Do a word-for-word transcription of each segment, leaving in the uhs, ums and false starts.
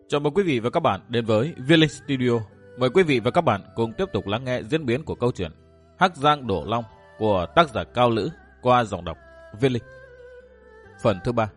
Chào mừng quý vị và các bạn đến với Viên Linh Studio. Mời quý vị và các bạn cùng tiếp tục lắng nghe diễn biến của câu chuyện Hắc Giang Đổ Long của tác giả Cao Lữ qua giọng đọc Viên Linh. Phần thứ ba.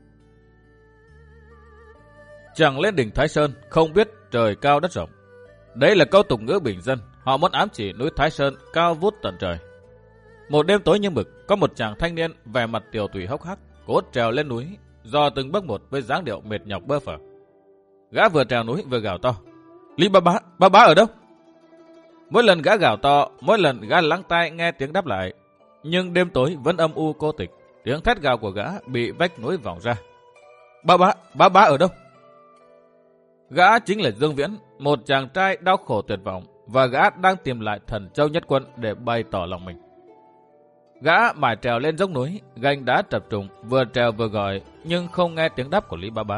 Chàng lên đỉnh Thái Sơn không biết trời cao đất rộng. Đấy là câu tục ngữ bình dân, họ muốn ám chỉ núi Thái Sơn cao vút tận trời. Một đêm tối như mực, có một chàng thanh niên vẻ mặt tiều tụy hốc hác, cố trèo lên núi, dò từng bước một với dáng điệu mệt nhọc bơ phờ. Gã vừa trèo núi vừa gào to: "Lý ba bá, ba bá ở đâu?" Mỗi lần gã gào to, mỗi lần gã lắng tai nghe tiếng đáp lại, nhưng đêm tối vẫn âm u cô tịch. Tiếng thét gào của gã bị vách núi vọng ra. "Ba bá, ba bá ở đâu?" Gã chính là Dương Viễn, một chàng trai đau khổ tuyệt vọng, và gã đang tìm lại Thần Châu Nhất Quân để bày tỏ lòng mình. Gã mải trèo lên dốc núi, gành đá trập trùng, vừa trèo vừa gọi, nhưng không nghe tiếng đáp của Lý Ba Bá.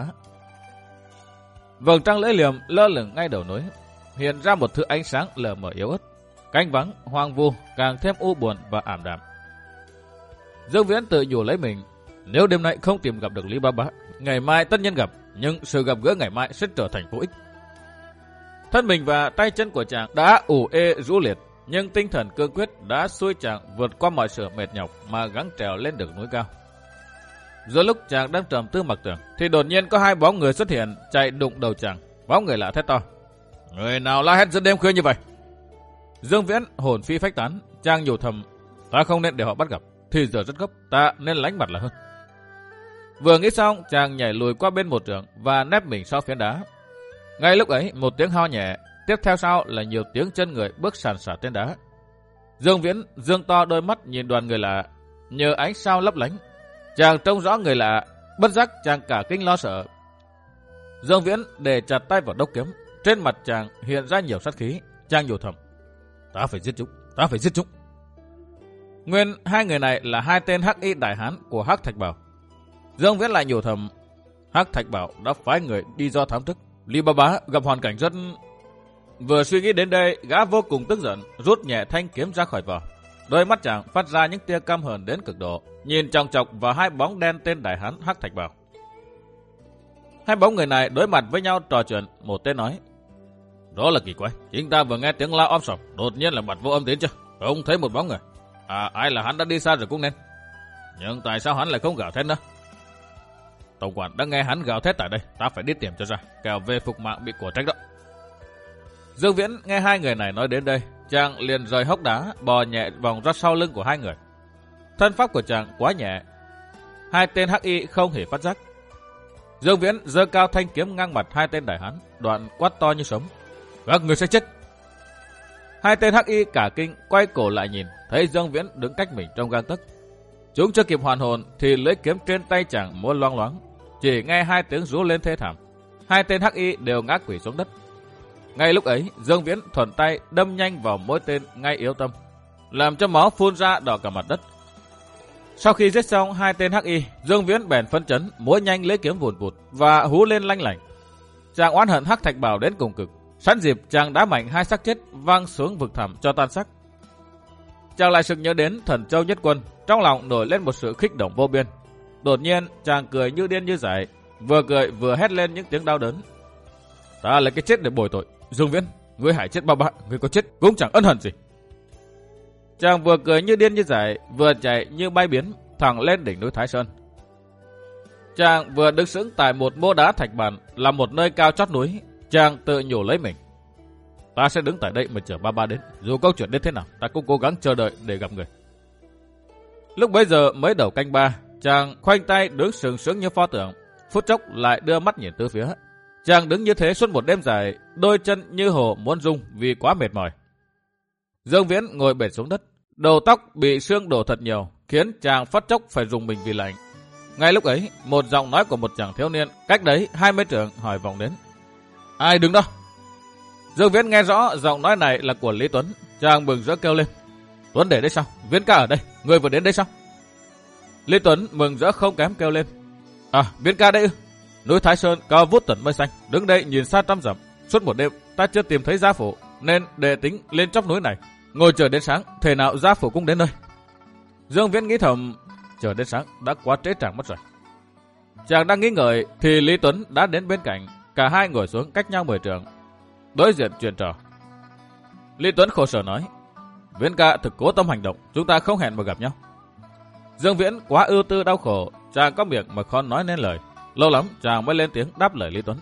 Vầng trăng lưỡi liềm lơ lửng ngay đầu núi, hiện ra một thứ ánh sáng lờ mờ yếu ớt. Cánh vắng, hoang vu càng thêm u buồn và ảm đạm. Dương Viễn tự nhủ lấy mình, nếu đêm nay không tìm gặp được Lý Ba Bá, ngày mai tất nhiên gặp, nhưng sự gặp gỡ ngày mai sẽ trở thành vô ích. Thân mình và tay chân của chàng đã ủ ê rũ liệt, nhưng tinh thần cương quyết đã xuôi chàng vượt qua mọi sự mệt nhọc mà gắng trèo lên được núi cao. Giữa lúc chàng đang trầm tư mặc tưởng, thì đột nhiên có hai bóng người xuất hiện chạy đụng đầu chàng. Bóng người lạ thét to: "Người nào la hét giữa đêm khuya như vậy?" Dương Viễn hồn phi phách tán, chàng nhủ thầm: ta không nên để họ bắt gặp, thì giờ rất gấp, ta nên lánh mặt là hơn. Vừa nghĩ xong, chàng nhảy lùi qua bên một trượng và nép mình sau phiến đá. Ngay lúc ấy, một tiếng ho nhẹ, tiếp theo sau là nhiều tiếng chân người bước sàn sạt trên đá. Dương Viễn dương to đôi mắt nhìn đoàn người lạ, nhờ ánh sao lấp lánh, chàng trông rõ người lạ, bất giác chàng cả kinh lo sợ. Dương Viễn để chặt tay vào đốc kiếm, trên mặt chàng hiện ra nhiều sát khí, chàng nhủ thầm: ta phải giết chúng, ta phải giết chúng. Nguyên hai người này là hai tên Hắc Y đại hán của Hắc Thạch Bảo. Dương Viễn lại nhủ thầm: Hắc Thạch Bảo đã phái người đi do thám thức, Lý Ba Bá gặp hoàn cảnh rất... Vừa suy nghĩ đến đây, gã vô cùng tức giận, rút nhẹ thanh kiếm ra khỏi vỏ. Đôi mắt chàng phát ra những tia căm hờn đến cực độ, nhìn chòng chọc vào hai bóng đen tên đại hán Hắc Thạch Bảo. Hai bóng người này đối mặt với nhau trò chuyện, một tên nói: đó là kỳ quái, chúng ta vừa nghe tiếng la om sòm, đột nhiên là mặt vô âm tín chưa? Không thấy một bóng người. À, ai là hắn đã đi xa rồi cũng nên. Nhưng tại sao hắn lại không gào thét nữa? Tổng quản đã nghe hắn gào thét tại đây, ta phải đi tìm cho ra, kẻo về phục mạng bị của trách đó. Dương Viễn nghe hai người này nói đến đây, chàng liền rời hốc đá, bò nhẹ vòng ra sau lưng của hai người. Thân pháp của chàng quá nhẹ, hai tên Hắc Y không hề phát giác. Dương Viễn giơ cao thanh kiếm ngang mặt hai tên đại hán, đoạn quát to như sấm: các người sẽ chết. Hai tên Hắc Y cả kinh quay cổ lại nhìn, thấy Dương Viễn đứng cách mình trong gang tấc. Chúng chưa kịp hoàn hồn thì lưỡi kiếm trên tay chàng múa loang loáng, chỉ nghe hai tiếng rú lên thê thảm. Hai tên Hắc Y đều ngã quỵ xuống đất. Ngay lúc ấy, Dương Viễn thuận tay đâm nhanh vào mỗi tên ngay yếu tâm, làm cho máu phun ra đỏ cả mặt đất. Sau khi giết xong hai tên Hắc Y, Dương Viễn bèn phấn chấn múa nhanh lấy kiếm vụt vụt và hú lên lanh lảnh. Chàng oán hận Hắc Thạch Bảo đến cùng cực, sẵn dịp chàng đá mạnh hai xác chết văng xuống vực thẳm cho tan xác. Chàng lại sực nhớ đến Thần Châu Nhất Quân, trong lòng nổi lên một sự kích động vô biên. Đột nhiên chàng cười như điên như dại, vừa cười vừa hét lên những tiếng đau đớn: ta lấy cái chết để bồi tội. Dương Viễn, ngươi hại chết ba bá, ngươi có chết cũng chẳng ân hận gì. Chàng vừa cười như điên như dại, vừa chạy như bay biến thẳng lên đỉnh núi Thái Sơn. Chàng vừa đứng sững tại một mô đá thạch bản, là một nơi cao chót núi. Chàng tự nhủ lấy mình: ta sẽ đứng tại đây mà chờ ba ba đến, dù câu chuyện đến thế nào, ta cũng cố gắng chờ đợi để gặp người. Lúc bấy giờ mới đầu canh ba, chàng khoanh tay đứng sừng sững như pho tượng, phút chốc lại đưa mắt nhìn tứ phía. Chàng đứng như thế suốt một đêm dài, đôi chân như hồ muốn rung vì quá mệt mỏi. Dương Viễn ngồi bệt xuống đất, đầu tóc bị sương đổ thật nhiều, khiến chàng phát chốc phải rùng mình vì lạnh. Ngay lúc ấy, một giọng nói của một chàng thiếu niên cách đấy hai mươi trượng hỏi vọng đến: ai đứng đó? Dương Viễn nghe rõ giọng nói này là của Lý Tuấn, chàng mừng rỡ kêu lên: Tuấn để đây sao? Viễn ca ở đây, người vừa đến đây sao? Lý Tuấn mừng rỡ không kém kêu lên: à, Viễn ca đây ư? Núi Thái Sơn cao vút tận mây xanh, đứng đây nhìn xa trăm dặm, suốt một đêm ta chưa tìm thấy gia phủ, nên để tính lên chóp núi này, ngồi chờ đến sáng, thể nào gia phủ cũng đến nơi. Dương Viễn nghĩ thầm, chờ đến sáng đã quá trễ tràng mất rồi. Chàng đang nghĩ ngợi thì Lý Tuấn đã đến bên cạnh, Cả hai ngồi xuống cách nhau mười trượng, đối diện chuyện trò. Lý Tuấn khổ sở nói, Viễn ca thực cố tâm hành động, chúng ta không hẹn mà gặp nhau. Dương Viễn quá ưu tư đau khổ, chàng có miệng mà khó nói nên lời. Lâu lắm chàng mới lên tiếng đáp lời Lý Tuấn.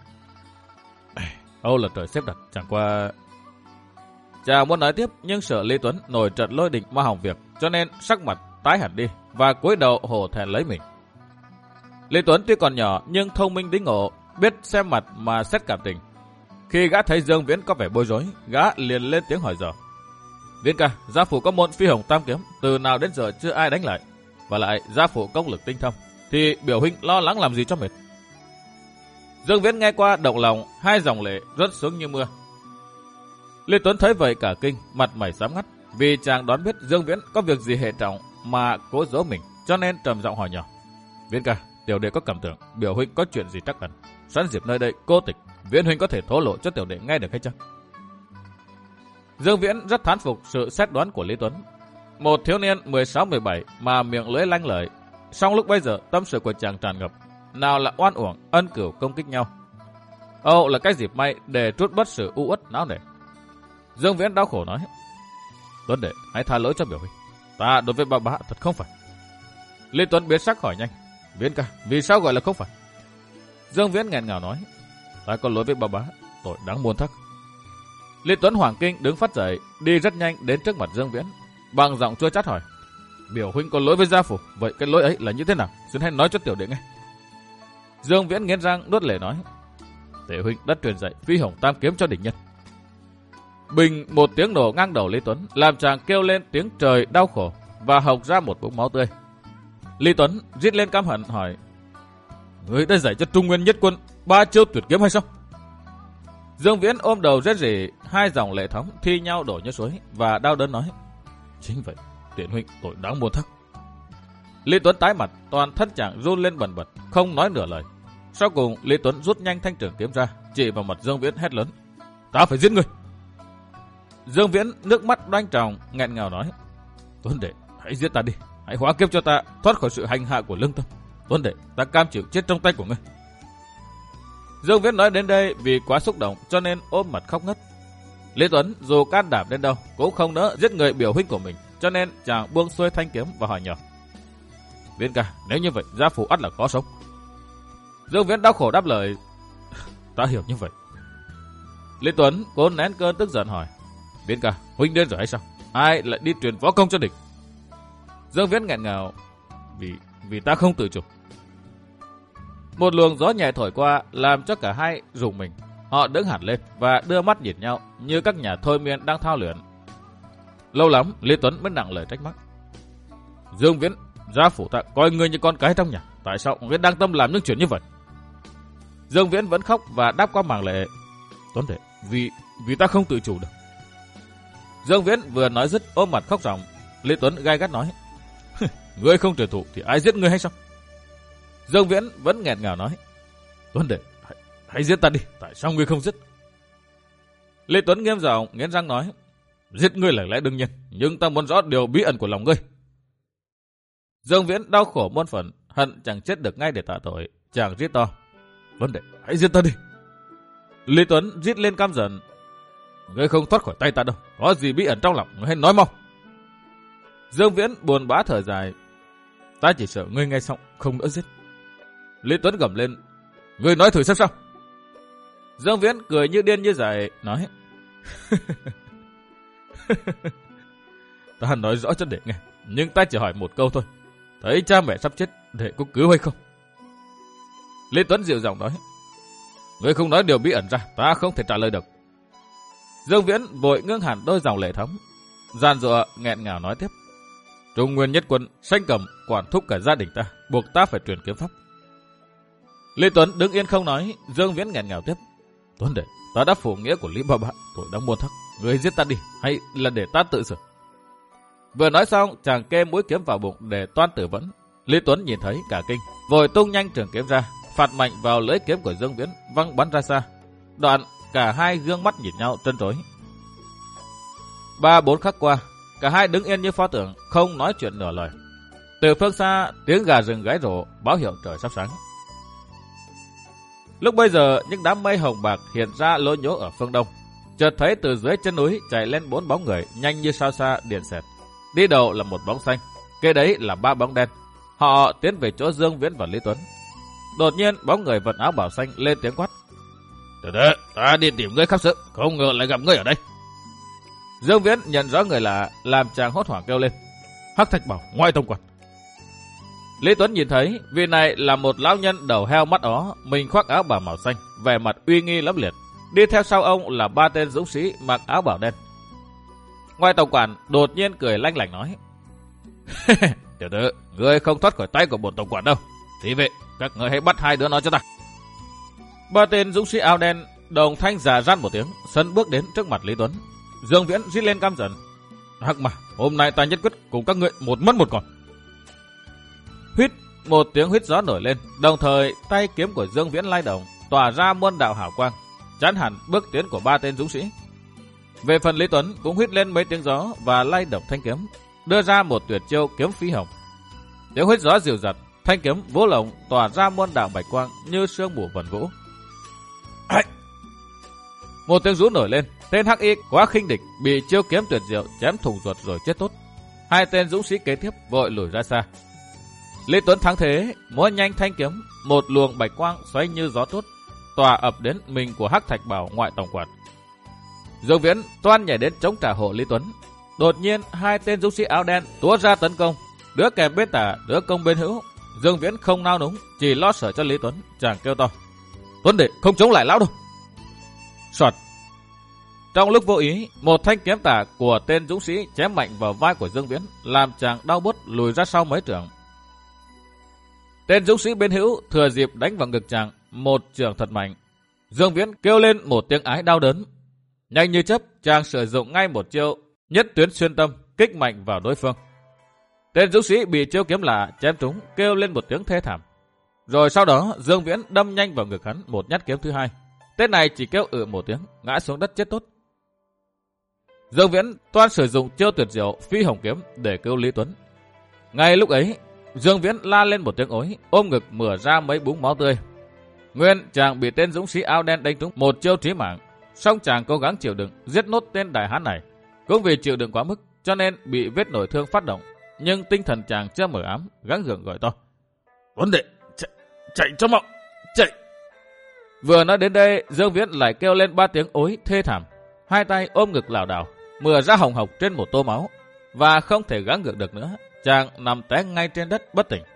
Âu là trời xếp đặt, chẳng qua... Chàng muốn nói tiếp nhưng sợ Lý Tuấn nổi trận lôi đình mà hỏng việc, cho nên sắc mặt tái hẳn đi và cúi đầu hổ thẹn lấy mình. Lý Tuấn tuy còn nhỏ nhưng thông minh đĩnh ngộ, biết xem mặt mà xét cảm tình. Khi gã thấy Dương Viễn có vẻ bối rối, gã liền lên tiếng hỏi dò. Viễn ca, gia phủ có môn phi hồng tam kiếm, từ nào đến giờ chưa ai đánh lại. Và lại gia phủ công lực tinh thâm, thì biểu huynh lo lắng làm gì cho mệt. Dương Viễn nghe qua động lòng, hai dòng lệ rớt xuống như mưa. Lý Tuấn thấy vậy cả kinh, mặt mày xám ngắt, vì chàng đoán biết Dương Viễn có việc gì hệ trọng mà cố giấu mình, cho nên trầm giọng hỏi nhỏ. Viễn ca, tiểu đệ có cảm tưởng biểu huynh có chuyện gì trắc ẩn, sẵn dịp nơi đây cô tịch, Viễn huynh có thể thổ lộ cho tiểu đệ nghe được hay chăng? Dương Viễn rất thán phục sự xét đoán của Lý Tuấn. Một thiếu niên mười sáu mười bảy mà miệng lưỡi lanh lợi, song lúc bây giờ tâm sự của chàng tràn ngập, nào là oan uổng, ân cửu công kích nhau. Âu là cái dịp may để trút bớt sự u uất não nề. Dương Viễn đau khổ nói, Tuấn đệ hãy tha lỗi cho biểu huynh, ta đối với bà bá thật không phải. Lý Tuấn biến sắc hỏi nhanh, Viễn ca, vì sao gọi là không phải? Dương Viễn nghẹn ngào nói, ta có lỗi với bà bá, tội đáng muôn thắc. Lý Tuấn hoảng kinh đứng phát dậy, đi rất nhanh đến trước mặt Dương Viễn, bằng giọng chua chát hỏi, biểu huynh có lỗi với gia phủ, vậy cái lỗi ấy là như thế nào? Xin hãy nói cho tiểu đệ nghe. Dương Viễn nghiến răng nuốt lệ nói, Tể huynh đã truyền dạy phi hồng tam kiếm cho địch nhân. Bình một tiếng nổ ngang đầu Lý Tuấn, làm chàng kêu lên tiếng trời đau khổ và hộc ra một búng máu tươi. Lý Tuấn rít lên căm hận hỏi, ngươi đã dạy cho Trung Nguyên Nhất Quân ba chiêu tuyệt kiếm hay sao? Dương Viễn ôm đầu rết rỉ, hai dòng lệ thấm thi nhau đổ như suối và đau đớn nói, chính vậy, tiện huynh tội đáng muôn thắc. Lý Tuấn tái mặt, toàn thân chàng run lên bần bật, không nói nửa lời. Sau cùng Lý Tuấn rút nhanh thanh trường kiếm ra, chỉ vào mặt Dương Viễn hét lớn, ta phải giết ngươi. Dương Viễn nước mắt đoanh tròng, nghẹn ngào nói, Tuấn đệ, hãy giết ta đi, hãy hóa kiếp cho ta thoát khỏi sự hành hạ của lương tâm. Tuấn đệ, ta cam chịu chết trong tay của ngươi. Dương Viễn nói đến đây vì quá xúc động cho nên ôm mặt khóc ngất. Lý Tuấn dù can đảm đến đâu cũng không nỡ giết người biểu huynh của mình, cho nên chàng buông xuôi thanh kiếm và hỏi nhỏ, Viễn ca, nếu như vậy gia phủ ắt là khó sống. Dương Viễn đau khổ đáp lời, ta hiểu như vậy. Lý Tuấn cố nén cơn tức giận hỏi, Viễn ca, huynh điên rồi hay sao? Ai lại đi truyền võ công cho địch? Dương Viễn nghẹn ngào, vì vì ta không tự chủ. Một luồng gió nhẹ thổi qua làm cho cả hai rùng mình. Họ đứng hẳn lên và đưa mắt nhìn nhau như các nhà thôi miên đang thao luyện. Lâu lắm Lý Tuấn mới nặng lời trách móc, Dương Viễn, gia phủ ta coi ngươi như con cái trong nhà, tại sao ngươi đang tâm làm những chuyện như vậy? Dương Viễn vẫn khóc và đáp qua màng lệ, Tuấn đệ, vì vì ta không tự chủ được. Dương Viễn vừa nói dứt ôm mặt khóc ròng. Lý Tuấn gay gắt nói, ngươi không truyền thụ thì ai giết ngươi hay sao? Dương Viễn vẫn nghẹn ngào nói, Tuấn đệ, hãy, hãy giết ta đi, tại sao ngươi không giết? Lý Tuấn nghiêm giọng nghiến răng nói, giết ngươi là lẽ đương nhiên, nhưng ta muốn rõ điều bí ẩn của lòng ngươi. Dương Viễn đau khổ muôn phần, hận chẳng chết được ngay để tạ tội, chàng rít to, Tuấn đệ, hãy giết ta đi. Lý Tuấn rít lên căm giận, ngươi không thoát khỏi tay ta đâu, có gì bí ẩn trong lòng, ngươi hãy nói mau. Dương Viễn buồn bã thở dài, ta chỉ sợ ngươi nghe xong không đỡ giết. Lý Tuấn gầm lên, ngươi nói thử xem sao. Dương Viễn cười như điên như dại nói, ta nói rõ cho đệ nghe, nhưng ta chỉ hỏi một câu thôi, thấy cha mẹ sắp chết, đệ có cứu hay không? Lý Tuấn dịu giọng nói, ngươi không nói điều bí ẩn ra, ta không thể trả lời được. Dương Viễn vội ngưng hẳn đôi dòng lệ thấm, giàn giụa nghẹn ngào nói tiếp, Trung Nguyên Nhất Quân sanh cầm quản thúc cả gia đình ta, buộc ta phải truyền kiếm pháp. Lý Tuấn đứng yên không nói. Dương Viễn nghẹn ngào tiếp, Tuấn đệ, ta đã phủ nghĩa của Lý Ba Bá, tội đáng muôn thắc, người giết ta đi, hay là để ta tự xử? Vừa nói xong, chàng kê mũi kiếm vào bụng để toan tử vấn. Lý Tuấn nhìn thấy cả kinh, vội tung nhanh trường kiếm ra, phạt mạnh vào lưỡi kiếm của Dương Viễn, văng bắn ra xa. Đoạn cả hai gương mắt nhìn nhau trân trối. Ba bốn khắc qua, cả hai đứng yên như pho tượng, không nói chuyện nửa lời. Từ phương xa, tiếng gà rừng gáy rổ báo hiệu trời sắp sáng. Lúc bây giờ những đám mây hồng bạc hiện ra lố nhố ở phương đông. Chợt thấy từ dưới chân núi chạy lên bốn bóng người nhanh như sao xa điện xẹt. Đi đầu là một bóng xanh, kế đấy là ba bóng đen. Họ tiến về chỗ Dương Viễn và Lý Tuấn. Đột nhiên bóng người vận áo bảo xanh lên tiếng quát: "Từ từ, ta đi tìm ngươi khắp sự, không ngờ lại gặp ngươi ở đây." Dương Viễn nhận rõ người lạ, làm chàng hốt hoảng kêu lên: "Hắc Thạch Bảo, ngoại tông quản." Lý Tuấn nhìn thấy vị này là một lão nhân đầu heo mắt ó, mình khoác áo bào màu xanh, vẻ mặt uy nghi lẫm liệt. Đi theo sau ông là ba tên dũng sĩ mặc áo bào đen. Ngoại tổng quản đột nhiên cười lanh lảnh nói: "Tiểu tử, ngươi không thoát khỏi tay của bổn tổng quản đâu. Thì vậy, các ngươi hãy bắt hai đứa nó cho ta." Ba tên dũng sĩ áo đen đồng thanh già răn một tiếng, sân bước đến trước mặt Lý Tuấn. Dương Viễn rít lên căm giận: "Hắc mà, hôm nay ta nhất quyết cùng các ngươi một mất một còn." Huýt, một tiếng huýt gió nổi lên, đồng thời tay kiếm của Dương Viễn lay động, tỏa ra muôn đạo hào quang, chắn hẳn bước tiến của ba tên dũng sĩ. Về phần Lý Tuấn cũng huýt lên mấy tiếng gió và lay động thanh kiếm, đưa ra một tuyệt chiêu kiếm phi hồng. Tiếng huýt gió dịu dặt, thanh kiếm vỗ lồng tỏa ra muôn đạo bạch quang như sương mù vần vũ. Ây! Một tiếng rú nổi lên, tên hắc y quá khinh địch bị chiêu kiếm tuyệt diệu chém thủng ruột rồi chết tốt. Hai tên dũng sĩ kế tiếp vội lùi ra xa. Lý Tuấn thắng thế, múa nhanh thanh kiếm, một luồng bạch quang xoáy như gió tốt, tỏa ập đến mình của Hắc Thạch Bảo ngoại tổng quản. Dương Viễn toan nhảy đến chống trả hộ Lý Tuấn. Đột nhiên hai tên dũng sĩ áo đen túa ra tấn công, đứa kèm bên tả, đứa công bên hữu. Dương Viễn không nao núng, chỉ lo sợ cho Lý Tuấn, chàng kêu to: "Tuấn đệ, không chống lại lão đâu." Soạt. Trong lúc vô ý, một thanh kiếm tả của tên dũng sĩ chém mạnh vào vai của Dương Viễn, làm chàng đau buốt lùi ra sau mấy trượng. Tên dũng sĩ bên hữu thừa dịp đánh vào ngực chàng một chưởng thật mạnh. Dương Viễn kêu lên một tiếng ái đau đớn. Nhanh như chớp, chàng sử dụng ngay một chiêu nhất tuyến xuyên tâm, kích mạnh vào đối phương. Tên dũng sĩ bị chiêu kiếm lạ chém trúng, kêu lên một tiếng thê thảm. Rồi sau đó Dương Viễn đâm nhanh vào ngực hắn một nhát kiếm thứ hai. Tên này chỉ kêu ự một tiếng, ngã xuống đất chết tốt. Dương Viễn toan sử dụng chiêu tuyệt diệu phi hồng kiếm để cứu Lý Tuấn. Ngay lúc ấy, Dương Viễn la lên một tiếng ối, ôm ngực mửa ra mấy búng máu tươi. Nguyên chàng bị tên dũng sĩ áo đen đánh trúng một chiêu trí mạng, song chàng cố gắng chịu đựng giết nốt tên đại hán này. Cũng vì chịu đựng quá mức, cho nên bị vết nổi thương phát động, nhưng tinh thần chàng chưa mở ám, gắng gượng gọi to: "Tuấn đệ, chạy, chạy cho mau, chạy!" Vừa nói đến đây, Dương Viễn lại kêu lên ba tiếng ối thê thảm, hai tay ôm ngực lảo đảo, mửa ra hồng hộc trên một tô máu, và không thể gắng gượng được nữa, chàng nằm té ngay trên đất bất tỉnh.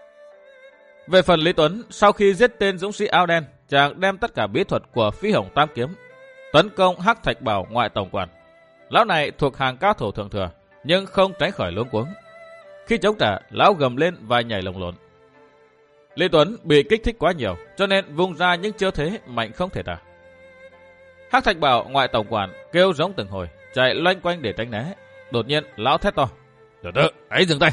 Về phần Lý Tuấn, sau khi giết tên dũng sĩ áo đen, chàng đem tất cả bí thuật của phi hồng tam kiếm tấn công Hắc Thạch Bảo ngoại tổng quản. Lão này thuộc hàng cao thủ thượng thừa, nhưng không tránh khỏi luống cuống. Khi chống trả, lão gầm lên và nhảy lồng lộn. Lý Tuấn bị kích thích quá nhiều, cho nên vung ra những chiêu thế mạnh không thể tả. Hắc Thạch Bảo ngoại tổng quản kêu giống từng hồi, chạy loanh quanh để tránh né. Đột nhiên lão thét to: "Từ từ, hãy dừng tay!"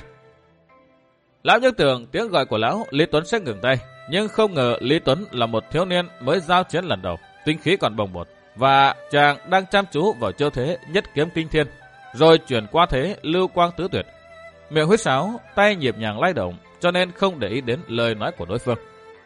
Lão nhớ tưởng tiếng gọi của lão Lý Tuấn sẽ ngừng tay, nhưng không ngờ Lý Tuấn là một thiếu niên mới giao chiến lần đầu, tinh khí còn bồng bột, và chàng đang chăm chú vào chiêu thế nhất kiếm kinh thiên, rồi chuyển qua thế lưu quang tứ tuyệt. Miệng huýt sáo, tay nhịp nhàng lay động, cho nên không để ý đến lời nói của đối phương.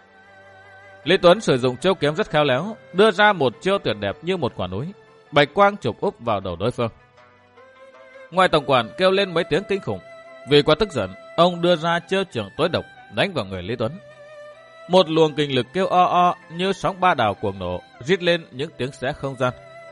Lý Tuấn sử dụng chiêu kiếm rất khéo léo, đưa ra một chiêu tuyệt đẹp như một quả núi, bạch quang chụp úp vào đầu đối phương. Ngoại tổng quản kêu lên mấy tiếng kinh khủng, vì quá tức giận, ông đưa ra chiêu trường tối độc đánh vào người Lý Tuấn. Một luồng kinh lực kêu o o như sóng ba đảo cuồng nổ, rít lên những tiếng xé không gian.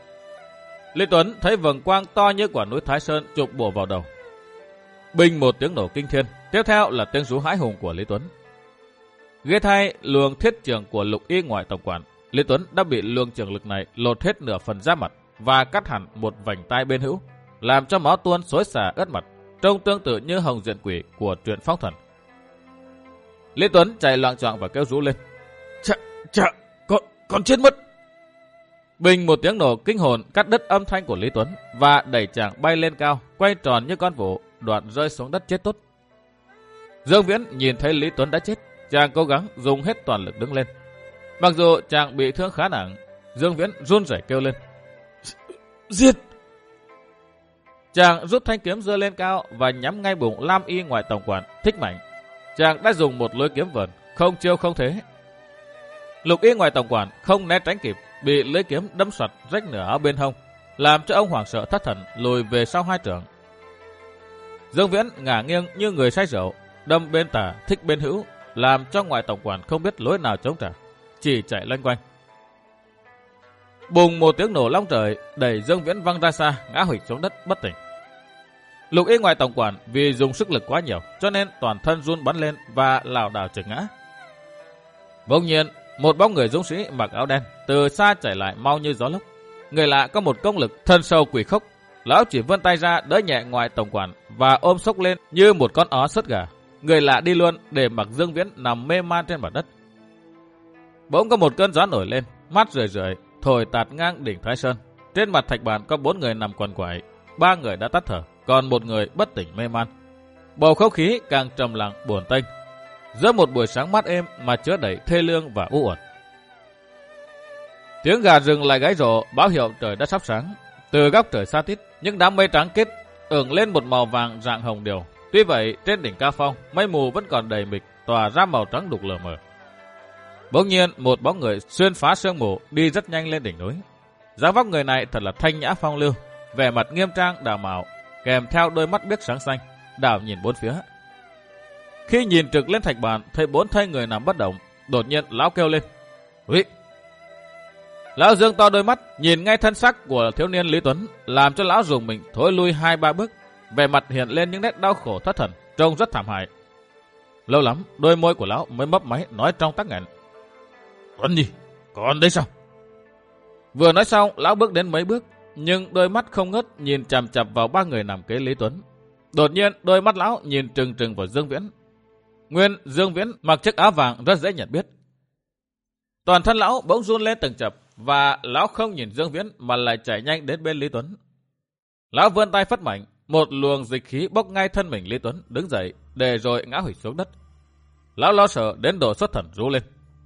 Lý Tuấn thấy vầng quang to như quả núi Thái Sơn chụp bổ vào đầu. Bình một tiếng nổ kinh thiên, tiếp theo là tiếng rú hãi hùng của Lý Tuấn. Ghê thay luồng thiết trường của Lục Y ngoại tổng quản, Lý Tuấn đã bị luồng trường lực này lột hết nửa phần da mặt và cắt hẳn một vành tai bên hữu, làm cho máu tuôn xối xả ướt mặt, trông tương tự như hồng diện quỷ của truyện phong thần. Lý Tuấn chạy loạng choạng và kêu rú lên: "Chà, chà, con, con chết mất!" Bình một tiếng nổ kinh hồn cắt đứt âm thanh của Lý Tuấn và đẩy chàng bay lên cao, quay tròn như con vụ, đoạn rơi xuống đất chết tốt. Dương Viễn nhìn thấy Lý Tuấn đã chết, chàng cố gắng dùng hết toàn lực đứng lên. Mặc dù chàng bị thương khá nặng, Dương Viễn run rẩy kêu lên: "Giết!" Chàng rút thanh kiếm giơ lên cao và nhắm ngay bụng Lam Y ngoại tổng quản, thích mạnh. Chàng đã dùng một lưỡi kiếm vờn, không chiêu không thế. Lục y ngoài tổng quản không né tránh kịp, bị lưỡi kiếm đâm soạt rách nửa áo bên hông, làm cho ông hoảng sợ thất thần lùi về sau hai trượng. Dương Viễn ngả nghiêng như người say rượu, đâm bên tả thích bên hữu, làm cho ngoài tổng quản không biết lối nào chống trả, chỉ chạy loanh quanh. Bùng một tiếng nổ long trời, đẩy Dương Viễn văng ra xa, ngã huỵch xuống đất bất tỉnh. Lục y ngoài tổng quản vì dùng sức lực quá nhiều, cho nên toàn thân run bắn lên và lảo đảo trượt ngã. Bỗng nhiên, một bóng người dũng sĩ mặc áo đen từ xa chạy lại mau như gió lốc. Người lạ có một công lực thân sâu quỷ khốc, lão chỉ vươn tay ra đỡ nhẹ ngoài tổng quản và ôm xốc lên như một con ó sất gà. Người lạ đi luôn để mặc Dương Viễn nằm mê man trên mặt đất. Bỗng có một cơn gió nổi lên, mát rười rượi, thổi tạt ngang đỉnh Thái Sơn. Trên mặt thạch bàn có bốn người nằm quằn quại, ba người đã tắt thở, còn một người bất tỉnh mê man. Bầu không khí càng trầm lặng buồn tênh, giữa một buổi sáng mát êm mà chứa đầy thê lương và u uất. Tiếng gà rừng lại gáy rộ, báo hiệu trời đã sắp sáng. Từ góc trời xa tít, những đám mây trắng kết ửng lên một màu vàng rạng hồng điều. Tuy vậy, trên đỉnh Cao Phong, mây mù vẫn còn đầy mịt, tỏa ra màu trắng đục lờ mờ. Bỗng nhiên, một bóng người xuyên phá sương mù đi rất nhanh lên đỉnh núi. Dáng vóc người này thật là thanh nhã phong lưu, vẻ mặt nghiêm trang đào mạo, kèm theo đôi mắt biếc sáng xanh, đảo nhìn bốn phía. Khi nhìn trực lên thạch bàn, thấy bốn thay người nằm bất động, đột nhiên lão kêu lên: "Húy!" Lão dương to đôi mắt, nhìn ngay thân sắc của thiếu niên Lý Tuấn, làm cho lão rùng mình thối lui hai ba bước, vẻ mặt hiện lên những nét đau khổ thất thần, trông rất thảm hại. Lâu lắm, đôi môi của lão mới mấp máy nói trong tắc nghẹn: "Tuấn Nhi, còn đấy sao?" Vừa nói xong, lão bước đến mấy bước, nhưng đôi mắt không ngớt nhìn chằm chằm vào ba người nằm kế Lý Tuấn. Đột nhiên, đôi mắt lão nhìn trừng trừng vào Dương Viễn. Nguyên Dương Viễn mặc chiếc áo vàng rất dễ nhận biết. Toàn thân lão bỗng run lên từng chập, và lão không nhìn Dương Viễn mà lại chạy nhanh đến bên Lý Tuấn. Lão vươn tay phất mạnh, một luồng dịch khí bốc ngay thân mình Lý Tuấn, đứng dậy, để rồi ngã huỵch xuống đất. Lão lo sợ đến độ xuất thần rú lên,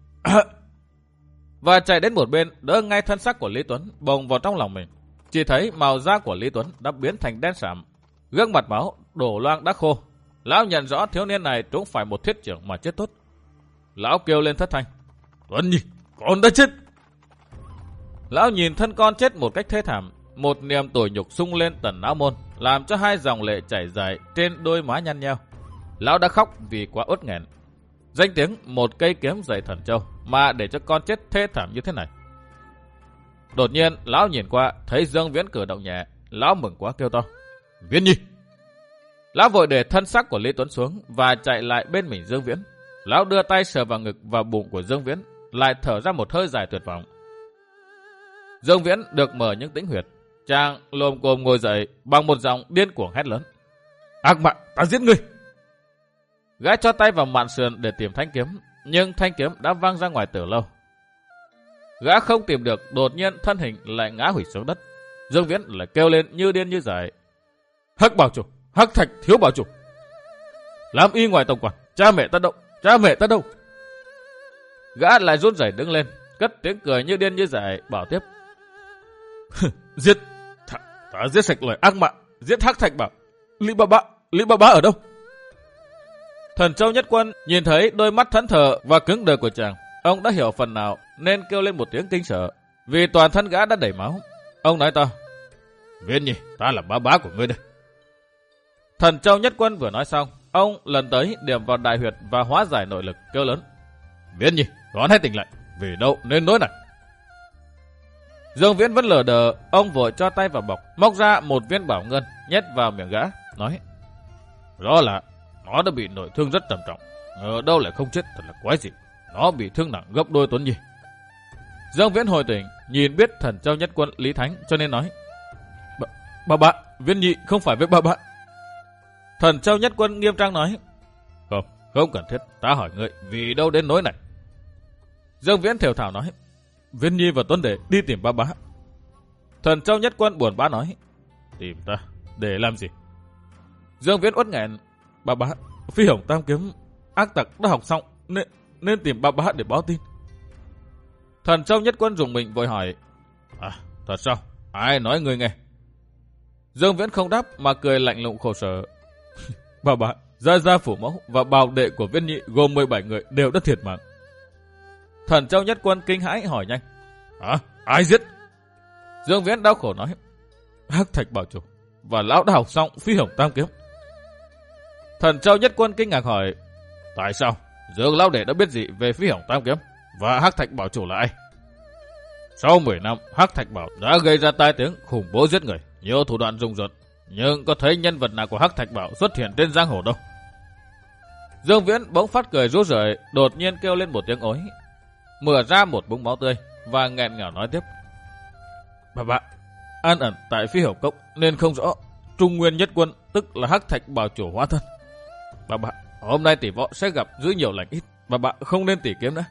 và chạy đến một bên đỡ ngay thân xác của Lý Tuấn bồng vào trong lòng mình. Chỉ thấy màu da của Lý Tuấn đã biến thành đen sạm, gương mặt máu đổ loang đã khô. Lão nhận rõ thiếu niên này trúng phải một thiết chưởng mà chết tốt. Lão kêu lên thất thanh: "Tuấn Nhi, con đã chết!" Lão nhìn thân con chết một cách thê thảm, một niềm tủi nhục sung lên tận não môn, làm cho hai dòng lệ chảy dài trên đôi má nhăn nheo. Lão đã khóc vì quá uất nghẹn. Danh tiếng một cây kiếm dày thần châu mà để cho con chết thê thảm như thế này. Đột nhiên lão nhìn qua thấy Dương Viễn cử động nhẹ, lão mừng quá kêu to: "Viễn Nhi!" Lão vội để thân xác của Lý Tuấn xuống và chạy lại bên mình Dương Viễn. Lão đưa tay sờ vào ngực và bụng của Dương Viễn, lại thở ra một hơi dài tuyệt vọng. Dương Viễn được mở những tĩnh huyệt, chàng lồm cồm ngồi dậy bằng một giọng điên cuồng hét lớn: "Ác ma, ta giết ngươi!" Gã cho tay vào mạn sườn để tìm thanh kiếm, nhưng thanh kiếm đã văng ra ngoài từ lâu. Gã không tìm được, đột nhiên thân hình lại ngã hủy xuống đất. Dương Viễn lại kêu lên như điên như dại: "Hắc bảo chủ, Hắc Thạch thiếu bảo chủ, làm y ngoài tổng quản, cha mẹ ta đâu, cha mẹ ta đâu?" Gã lại run rẩy đứng lên, cất tiếng cười như điên như dại, bảo tiếp: "Giết, ta, ta giết sạch loài ác mạ, giết Hắc Thạch bảo, Lý Ba Bá, Lý Ba Bá ở đâu?" Thần Châu Nhất Quân nhìn thấy đôi mắt thẫn thờ và cứng đờ của chàng, ông đã hiểu phần nào nên kêu lên một tiếng kinh sợ, vì toàn thân gã đã đầy máu. Ông nói to: "Viễn Nhi, ta là Bá Bá của ngươi đây." Thần Châu Nhất Quân vừa nói xong, ông lần tới điểm vào đại huyệt và hóa giải nội lực, kêu lớn: "Viễn Nhi, con hãy tỉnh lại, vì đâu nên nỗi này." Dương Viễn vẫn lờ đờ, ông vội cho tay vào bọc, móc ra một viên bảo ngân nhét vào miệng gã, nói: "Rõ là nó đã bị nội thương rất trầm trọng, ở đâu lại không chết, thật là quái dị. Nó bị thương nặng gấp đôi Tuấn Nhi." Dương Viễn hồi tỉnh, nhìn biết Thần Châu Nhất Quân Lý Thánh, cho nên nói: Bà bá, Viễn Nhi không phải với bà bá." Thần Châu Nhất Quân nghiêm trang nói: "Không, không cần thiết, ta hỏi ngươi vì đâu đến nỗi này." Dương Viễn thều thào nói: "Viễn Nhi và Tuấn Đệ đi tìm bà bá." Thần Châu Nhất Quân buồn bã nói: "Tìm ta để làm gì?" Dương Viễn uất nghẹn: "Bà bá, Phi Hồng Tam Kiếm ác tặc đã học xong, nên nên tìm bà bá để báo tin." Thần Châu Nhất Quân rùng mình vội hỏi: "À, thật sao? Ai nói ngươi nghe?" Dương Viễn không đáp mà cười lạnh lùng khổ sở: "Bà bá, Gia Gia Phủ Mẫu và bào đệ của Viễn Nhi gồm mười bảy người đều đã thiệt mạng." Thần Châu Nhất Quân kinh hãi hỏi nhanh. Hả? Ai giết? Dương Viễn đau khổ nói. Hắc Thạch Bảo Chủ và lão đào xong Phi Hồng Tam Kiếm. Thần Châu Nhất Quân kinh ngạc hỏi. Tại sao Dương lão đệ đã biết gì về Phi Hồng Tam Kiếm và Hắc Thạch Bảo Chủ là ai? Sau mười năm, Hắc Thạch Bảo đã gây ra tai tiếng khủng bố giết người, nhiều thủ đoạn rùng rợn, nhưng có thấy nhân vật nào của Hắc Thạch Bảo xuất hiện trên giang hồ đâu. Dương Viễn bỗng phát cười rú rượi, đột nhiên kêu lên một tiếng ối, mửa ra một búng máu tươi và nghẹn ngào nói tiếp. Bà bạ, an ẩn tại Phi Hồng Cốc nên không rõ Trung Nguyên Nhất Quân tức là Hắc Thạch Bảo Chủ hóa thân. Bà bạ, hôm nay tỷ võ sẽ gặp giữ nhiều lành ít, bà bạ không nên tỉ kiếm nữa.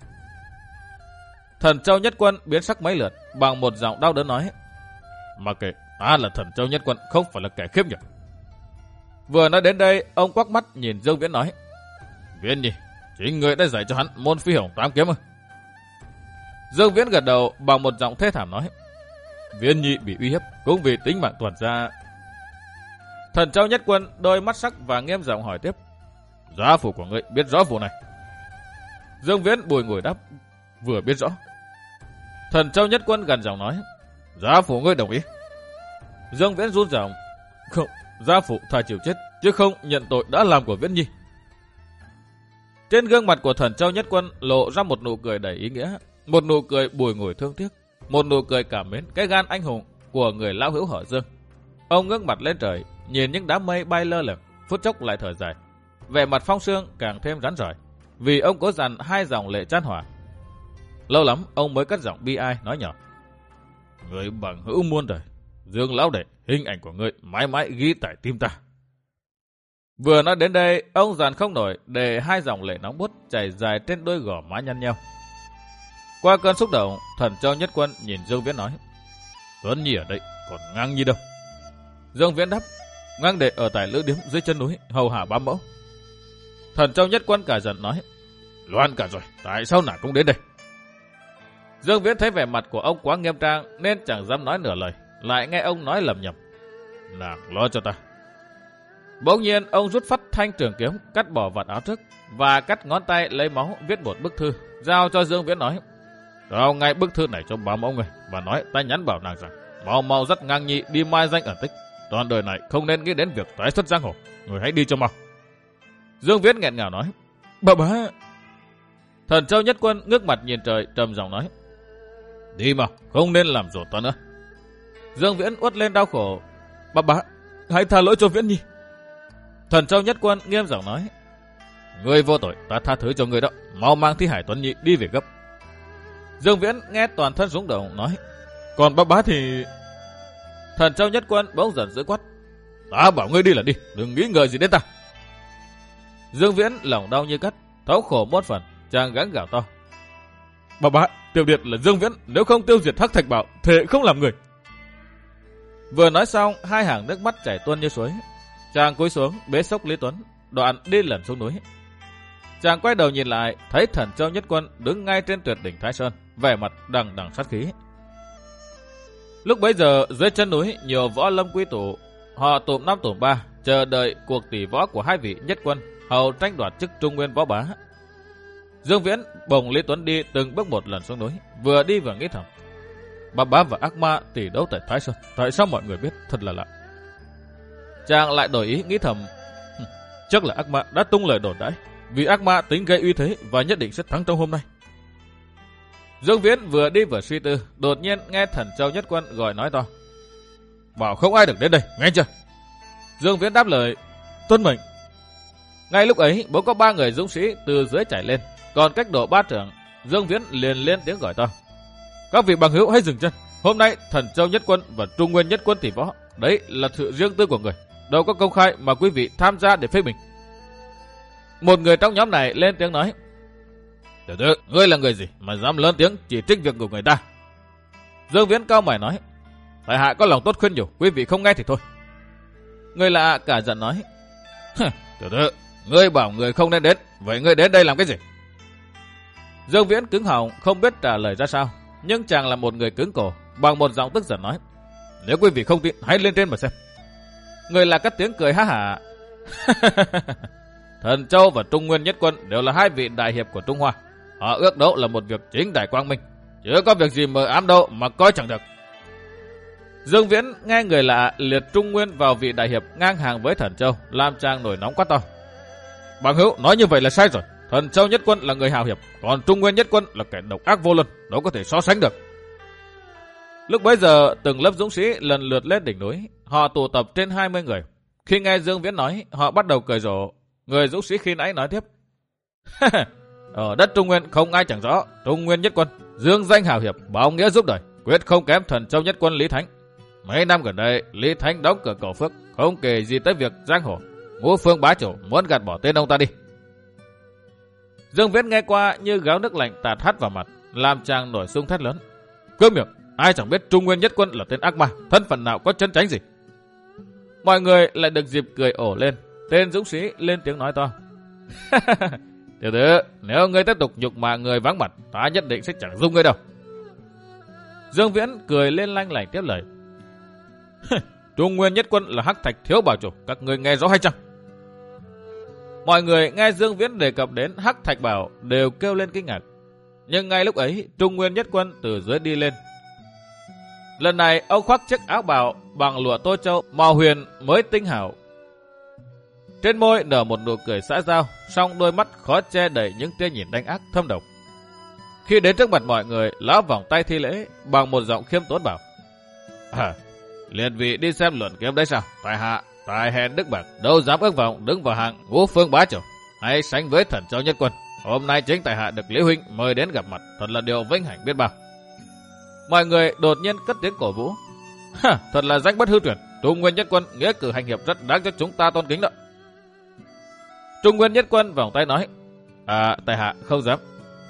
Thần Châu Nhất Quân biến sắc mấy lượt, bằng một giọng đau đớn nói. Mà kệ, ta là Thần Châu Nhất Quân, không phải là kẻ khiếp nhỉ. Vừa nói đến đây, ông quắc mắt nhìn Dương Viễn nói. Viễn Nhi, chính người đã dạy cho hắn môn Phi Hồng Tam Kiếm ư? Dương Viễn gật đầu bằng một giọng thê thảm nói. Viễn Nhi bị uy hiếp cũng vì tính mạng toàn gia. Thần Châu Nhất Quân đôi mắt sắc và nghiêm giọng hỏi tiếp. Gia phụ của ngươi biết rõ vụ này? Dương Viễn bùi ngùi đáp. Vừa biết rõ. Thần Châu Nhất Quân gần giọng nói. Gia phụ ngươi đồng ý? Dương Viễn run giọng. Không, gia phụ thà chịu chết chứ không nhận tội đã làm của Viễn Nhi. Trên gương mặt của Thần Châu Nhất Quân lộ ra một nụ cười đầy ý nghĩa, một nụ cười bùi ngùi thương tiếc, một nụ cười cảm mến cái gan anh hùng của người lão hữu họ Dương. Ông ngước mặt lên trời, nhìn những đám mây bay lơ lửng, phút chốc lại thở dài, vẻ mặt phong sương càng thêm rắn rỏi, vì ông cố dằn hai dòng lệ chan hòa. Lâu lắm ông mới cất giọng bi ai nói nhỏ. Người bằng hữu muôn đời, Dương lão đệ, hình ảnh của người mãi mãi ghi tại tim ta. Vừa nói đến đây, ông dàn không nổi để hai dòng lệ nóng bút chảy dài trên đôi gò má nhăn nheo. Qua cơn xúc động, Thần Châu Nhất Quân nhìn Dương Viễn nói. Tuấn Nhi ở đây, còn Ngang Nhi đâu? Dương Viễn đáp. Ngang đệ ở tại lữ điếm dưới chân núi, hầu hạ bám mẫu. Thần Châu Nhất Quân cả giận nói. Loan cả rồi, tại sao nàng cũng đến đây? Dương Viễn thấy vẻ mặt của ông quá nghiêm trang nên chẳng dám nói nửa lời, lại nghe ông nói lầm nhầm. Nàng lo cho ta. Bỗng nhiên ông rút phắt thanh trường kiếm, cắt bỏ vạt áo trước và cắt ngón tay lấy máu viết một bức thư, giao cho Dương Viễn nói. Giao ngay bức thư này cho bà mẫu người và nói ta nhắn bảo nàng rằng mau mau dắt Ngang Nhi đi mai danh ẩn tích, toàn đời này không nên nghĩ đến việc tái xuất giang hồ, người hãy đi cho mau. Dương Viễn nghẹn ngào nói. Bà bá. Thần Châu Nhất Quân ngước mặt nhìn trời trầm giọng nói. Đi mà, không nên làm rộn ta nữa. Dương Viễn uất lên đau khổ. Bà bá, hãy tha lỗi cho Viễn Nhi. Thần Châu Nhất Quân nghiêm giọng nói. Ngươi vô tội, ta tha thứ cho ngươi đó, mau mang thi hải Tuấn Nhi đi về gấp. Dương Viễn nghe toàn thân rung động nói. Còn bà bá thì... Thần Châu Nhất Quân bỗng giận dữ quát. Ta bảo ngươi đi là đi, đừng nghĩ ngợi gì đến ta. Dương Viễn lòng đau như cắt, thấu khổ muôn phần, chàng gắng gào to. Bà bá, tiểu điệt là Dương Viễn, nếu không tiêu diệt Hắc Thạch Bảo, thề không làm người. Vừa nói xong, hai hàng nước mắt chảy tuôn như suối. Chàng cúi xuống bế xốc Lý Tuấn, đoạn đi lần xuống núi. Chàng quay đầu nhìn lại, thấy Thần Châu Nhất Quân đứng ngay trên tuyệt đỉnh Thái Sơn, vẻ mặt đằng đằng sát khí. Lúc bấy giờ dưới chân núi nhiều võ lâm quý tụ, họ tụm năm tụm ba chờ đợi cuộc tỷ võ của hai vị nhất quân hầu tranh đoạt chức Trung Nguyên võ bá. Dương Viễn bồng Lý Tuấn đi từng bước một lần xuống núi, vừa đi vừa nghĩ thầm. Bà bá và ác ma tỷ đấu tại Thái Sơn, tại sao mọi người biết, thật là lạ. Chàng lại đổi ý nghĩ thầm. Chắc là ác ma đã tung lời đồn đãi, vì ác ma tính gây uy thế và nhất định sẽ thắng trong hôm nay. Dương Viễn vừa đi vừa suy tư, đột nhiên nghe Thần Châu Nhất Quân gọi nói to. Bảo không ai được đến đây, nghe chưa? Dương Viễn đáp lời. Tuân mệnh. Ngay lúc ấy bỗng có ba người dũng sĩ từ dưới chảy lên, còn cách độ ba trượng. Dương Viễn liền lên tiếng gọi to. Các vị bằng hữu hãy dừng chân. Hôm nay Thần Châu Nhất Quân và Trung Nguyên Nhất Quân tỷ võ, đấy là sự riêng tư của người, đâu có công khai mà quý vị tham gia để phê bình. Một người trong nhóm này lên tiếng nói. Tiểu tử, ngươi là người gì mà dám lớn tiếng chỉ trích việc của người ta? Dương Viễn cao mày nói. Tại hạ có lòng tốt khuyên nhủ, quý vị không nghe thì thôi. Người lạ cả giận nói. Tiểu tử, ngươi bảo người không nên đến, vậy ngươi đến đây làm cái gì? Dương Viễn cứng họng không biết trả lời ra sao, nhưng chàng là một người cứng cổ, bằng một giọng tức giận nói. Nếu quý vị không tin, hãy lên trên mà xem. Người lạ cất tiếng cười ha hả. Thần Châu và Trung Nguyên Nhất Quân đều là hai vị đại hiệp của Trung Hoa. Họ ước đấu là một việc chính đại quang minh, chứ có việc gì mờ ám đâu mà coi chẳng được. Dương Viễn nghe người lạ liệt Trung Nguyên vào vị đại hiệp ngang hàng với Thần Châu, làm chàng nổi nóng quá to. Bằng hữu nói như vậy là sai rồi. Thần Châu Nhất Quân là người hào hiệp, còn Trung Nguyên Nhất Quân là kẻ độc ác vô luân, đâu có thể so sánh được. Lúc bấy giờ từng lớp dũng sĩ lần lượt lên đỉnh núi, họ tụ tập trên hai mươi người. Khi nghe Dương Viễn nói, họ bắt đầu cười rộ. Người dũng sĩ khi nãy nói tiếp: ở đất Trung Nguyên không ai chẳng rõ, Trung Nguyên Nhất Quân dương danh hào hiệp, báo nghĩa giúp đời, quyết không kém Thần Châu Nhất Quân Lý Thánh. Mấy năm gần đây, Lý Thánh đóng cửa Cầu Phước, không kể gì tới việc giang hồ. Ngũ Phương bá chủ muốn gạt bỏ tên ông ta đi. Dương Viễn nghe qua như gáo nước lạnh tạt hắt vào mặt, làm chàng nổi sung thét lớn: cướp miệng, ai chẳng biết Trung Nguyên Nhất Quân là tên ác ma, thân phận nào có chân tránh gì. Mọi người lại được dịp cười ổ lên. Tên dũng sĩ lên tiếng nói to: tiểu tử, nếu ngươi tiếp tục nhục mạ người vắng mặt, ta nhất định sẽ chẳng dung ngươi đâu. Dương Viễn cười lên lanh lảnh tiếp lời: Trung Nguyên Nhất Quân là Hắc Thạch Thiếu Bảo Chủ, các ngươi nghe rõ hay chăng? Mọi người nghe Dương Viễn đề cập đến Hắc Thạch Bảo đều kêu lên kinh ngạc. Nhưng ngay lúc ấy, Trung Nguyên Nhất Quân từ dưới đi lên. Lần này ông khoác chiếc áo bào bằng lụa tô châu màu huyền mới tinh hảo. Trên môi nở một nụ cười xã giao, song đôi mắt khó che đậy những tia nhìn đánh ác thâm độc. Khi đến trước mặt mọi người, lão vòng tay thi lễ bằng một giọng khiêm tốn bảo: À, liền vị đi xem luận kiếm đấy sao? Tại hạ, tài hèn đức bạc, đâu dám ước vọng đứng vào hàng Ngũ Phương bá chủ, hay sánh với Thần Châu Nhất Quân. Hôm nay chính tại hạ được Lý huynh mời đến gặp mặt, thật là điều vinh hạnh biết bao. Mọi người đột nhiên cất tiếng cổ vũ: Ha, thật là danh bất hư truyền, Trung Nguyên Nhất Quân nghĩa cử hành hiệp rất đáng cho chúng ta tôn kính đó. Trung Nguyên Nhất Quân vòng tay nói: À, tại hạ không dám.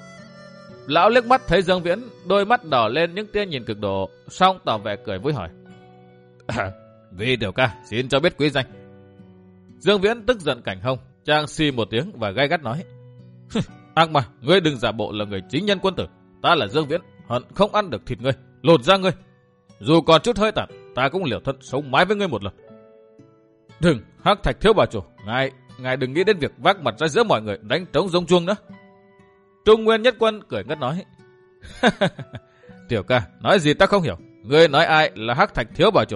Lão liếc mắt thấy Dương Viễn, đôi mắt đỏ lên những tia nhìn cực độ, song tỏ vẻ cười vui hỏi: À, vì tiểu ca xin cho biết quý danh. Dương Viễn tức giận cảnh hông, chàng xì một tiếng và gay gắt nói: Ác mà, ngươi đừng giả bộ là người chính nhân quân tử. Ta là Dương Viễn, hận không ăn được thịt ngươi, lột da ngươi. Dù còn chút hơi tàn, ta cũng liều thân sống mái với ngươi một lần. Đừng, Hắc Thạch Thiếu Bảo Chủ, ngài ngài đừng nghĩ đến việc vác mặt ra giữa mọi người đánh trống rông chuông nữa. Trung Nguyên Nhất Quân cười ngất nói: Tiểu ca, nói gì ta không hiểu. Ngươi nói ai là Hắc Thạch Thiếu Bảo Chủ?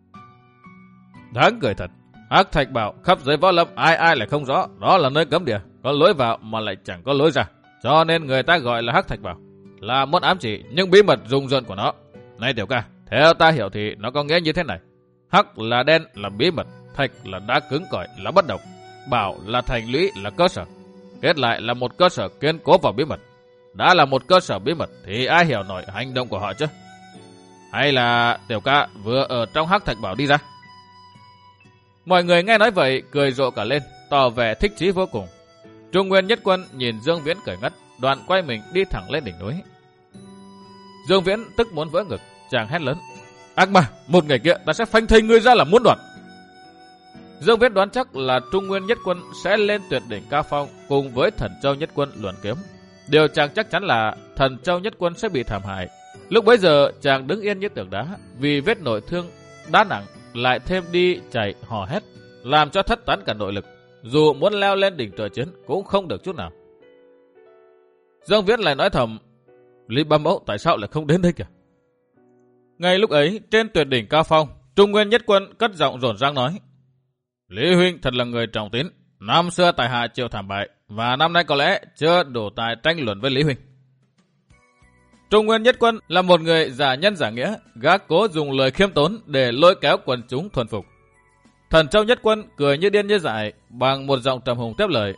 Đáng cười thật. Hắc Thạch bảo khắp giới võ lâm ai ai lại không rõ, đó là nơi cấm địa, có lối vào mà lại chẳng có lối ra, cho nên người ta gọi là Hắc Thạch bảo, là muốn ám chỉ những bí mật rùng rợn của nó. Này tiểu ca, theo ta hiểu thì nó có nghĩa như thế này: Hắc là đen, là bí mật; thạch là đá cứng cỏi, là bất động; bảo là thành lũy, là cơ sở, kết lại là một cơ sở kiên cố và bí mật. Đã là một cơ sở bí mật thì ai hiểu nổi hành động của họ chứ? Hay là tiểu ca vừa ở trong Hắc Thạch bảo đi ra? Mọi người nghe nói vậy cười rộ cả lên, tỏ vẻ thích chí vô cùng. Trung Nguyên Nhất Quân nhìn Dương Viễn cười ngất, đoạn quay mình đi thẳng lên đỉnh núi. Dương Viễn tức muốn vỡ ngực, chàng hét lớn: Ác ma, một ngày kia ta sẽ phanh thây ngươi ra là muốn đoạt. Dương Viễn đoán chắc là Trung Nguyên Nhất Quân sẽ lên tuyệt đỉnh cao phong cùng với Thần Châu Nhất Quân luận kiếm. Điều chàng chắc chắn là Thần Châu Nhất Quân sẽ bị thảm hại. Lúc bấy giờ chàng đứng yên như tượng đá, vì vết nội thương đá nặng, lại thêm đi chạy hò hét, làm cho thất tán cả nội lực. Dù muốn leo lên đỉnh trời chiến cũng không được chút nào. Dương Viễn lại nói thầm: Lý Ba Mẫu tại sao lại không đến đây kìa? Ngay lúc ấy, trên tuyệt đỉnh cao phong, Trung Nguyên Nhất Quân cất giọng rồn rang nói: Lý huynh thật là người trọng tín. Năm xưa tại hạ chịu thảm bại, và năm nay có lẽ chưa đủ tài tranh luận với Lý huynh. Trung Nguyên Nhất Quân là một người giả nhân giả nghĩa, gác cố dùng lời khiêm tốn để lôi kéo quần chúng thuần phục. Thần Châu Nhất Quân cười như điên như dại, bằng một giọng trầm hùng tiếp lời: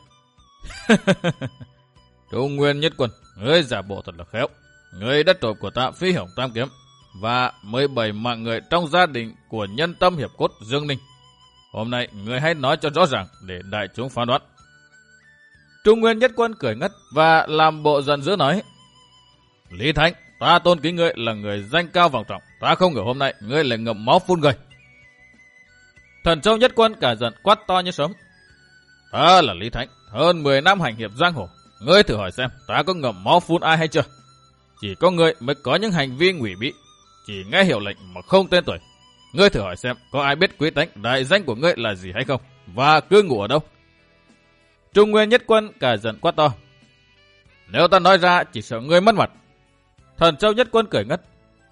Trung Nguyên Nhất Quân, ngươi giả bộ thật là khéo. Ngươi đã trộm của ta Phi Hồng Tam Kiếm và mười bảy mạng người trong gia đình của nhân tâm hiệp cốt Dương Ninh. Hôm nay ngươi hãy nói cho rõ ràng để đại chúng phán đoán. Trung Nguyên Nhất Quân cười ngất và làm bộ giận dữ nói: Lý Thánh, ta tôn kính ngươi là người danh cao vọng trọng, ta không ngờ hôm nay ngươi lại ngậm máu phun người. Thần Châu Nhất Quân cả giận quát to như sớm: Ta là Lý Thánh, hơn mười năm hành hiệp giang hồ, ngươi thử hỏi xem ta có ngậm máu phun ai hay chưa? Chỉ có ngươi mới có những hành vi ngụy bí, chỉ nghe hiệu lệnh mà không tên tuổi. Ngươi thử hỏi xem có ai biết quý tánh đại danh của ngươi là gì hay không, và cư ngụ ở đâu? Trung Nguyên Nhất Quân cả giận quát to: Nếu ta nói ra chỉ sợ ngươi mất mặt. Thần Châu Nhất Quân cười ngất.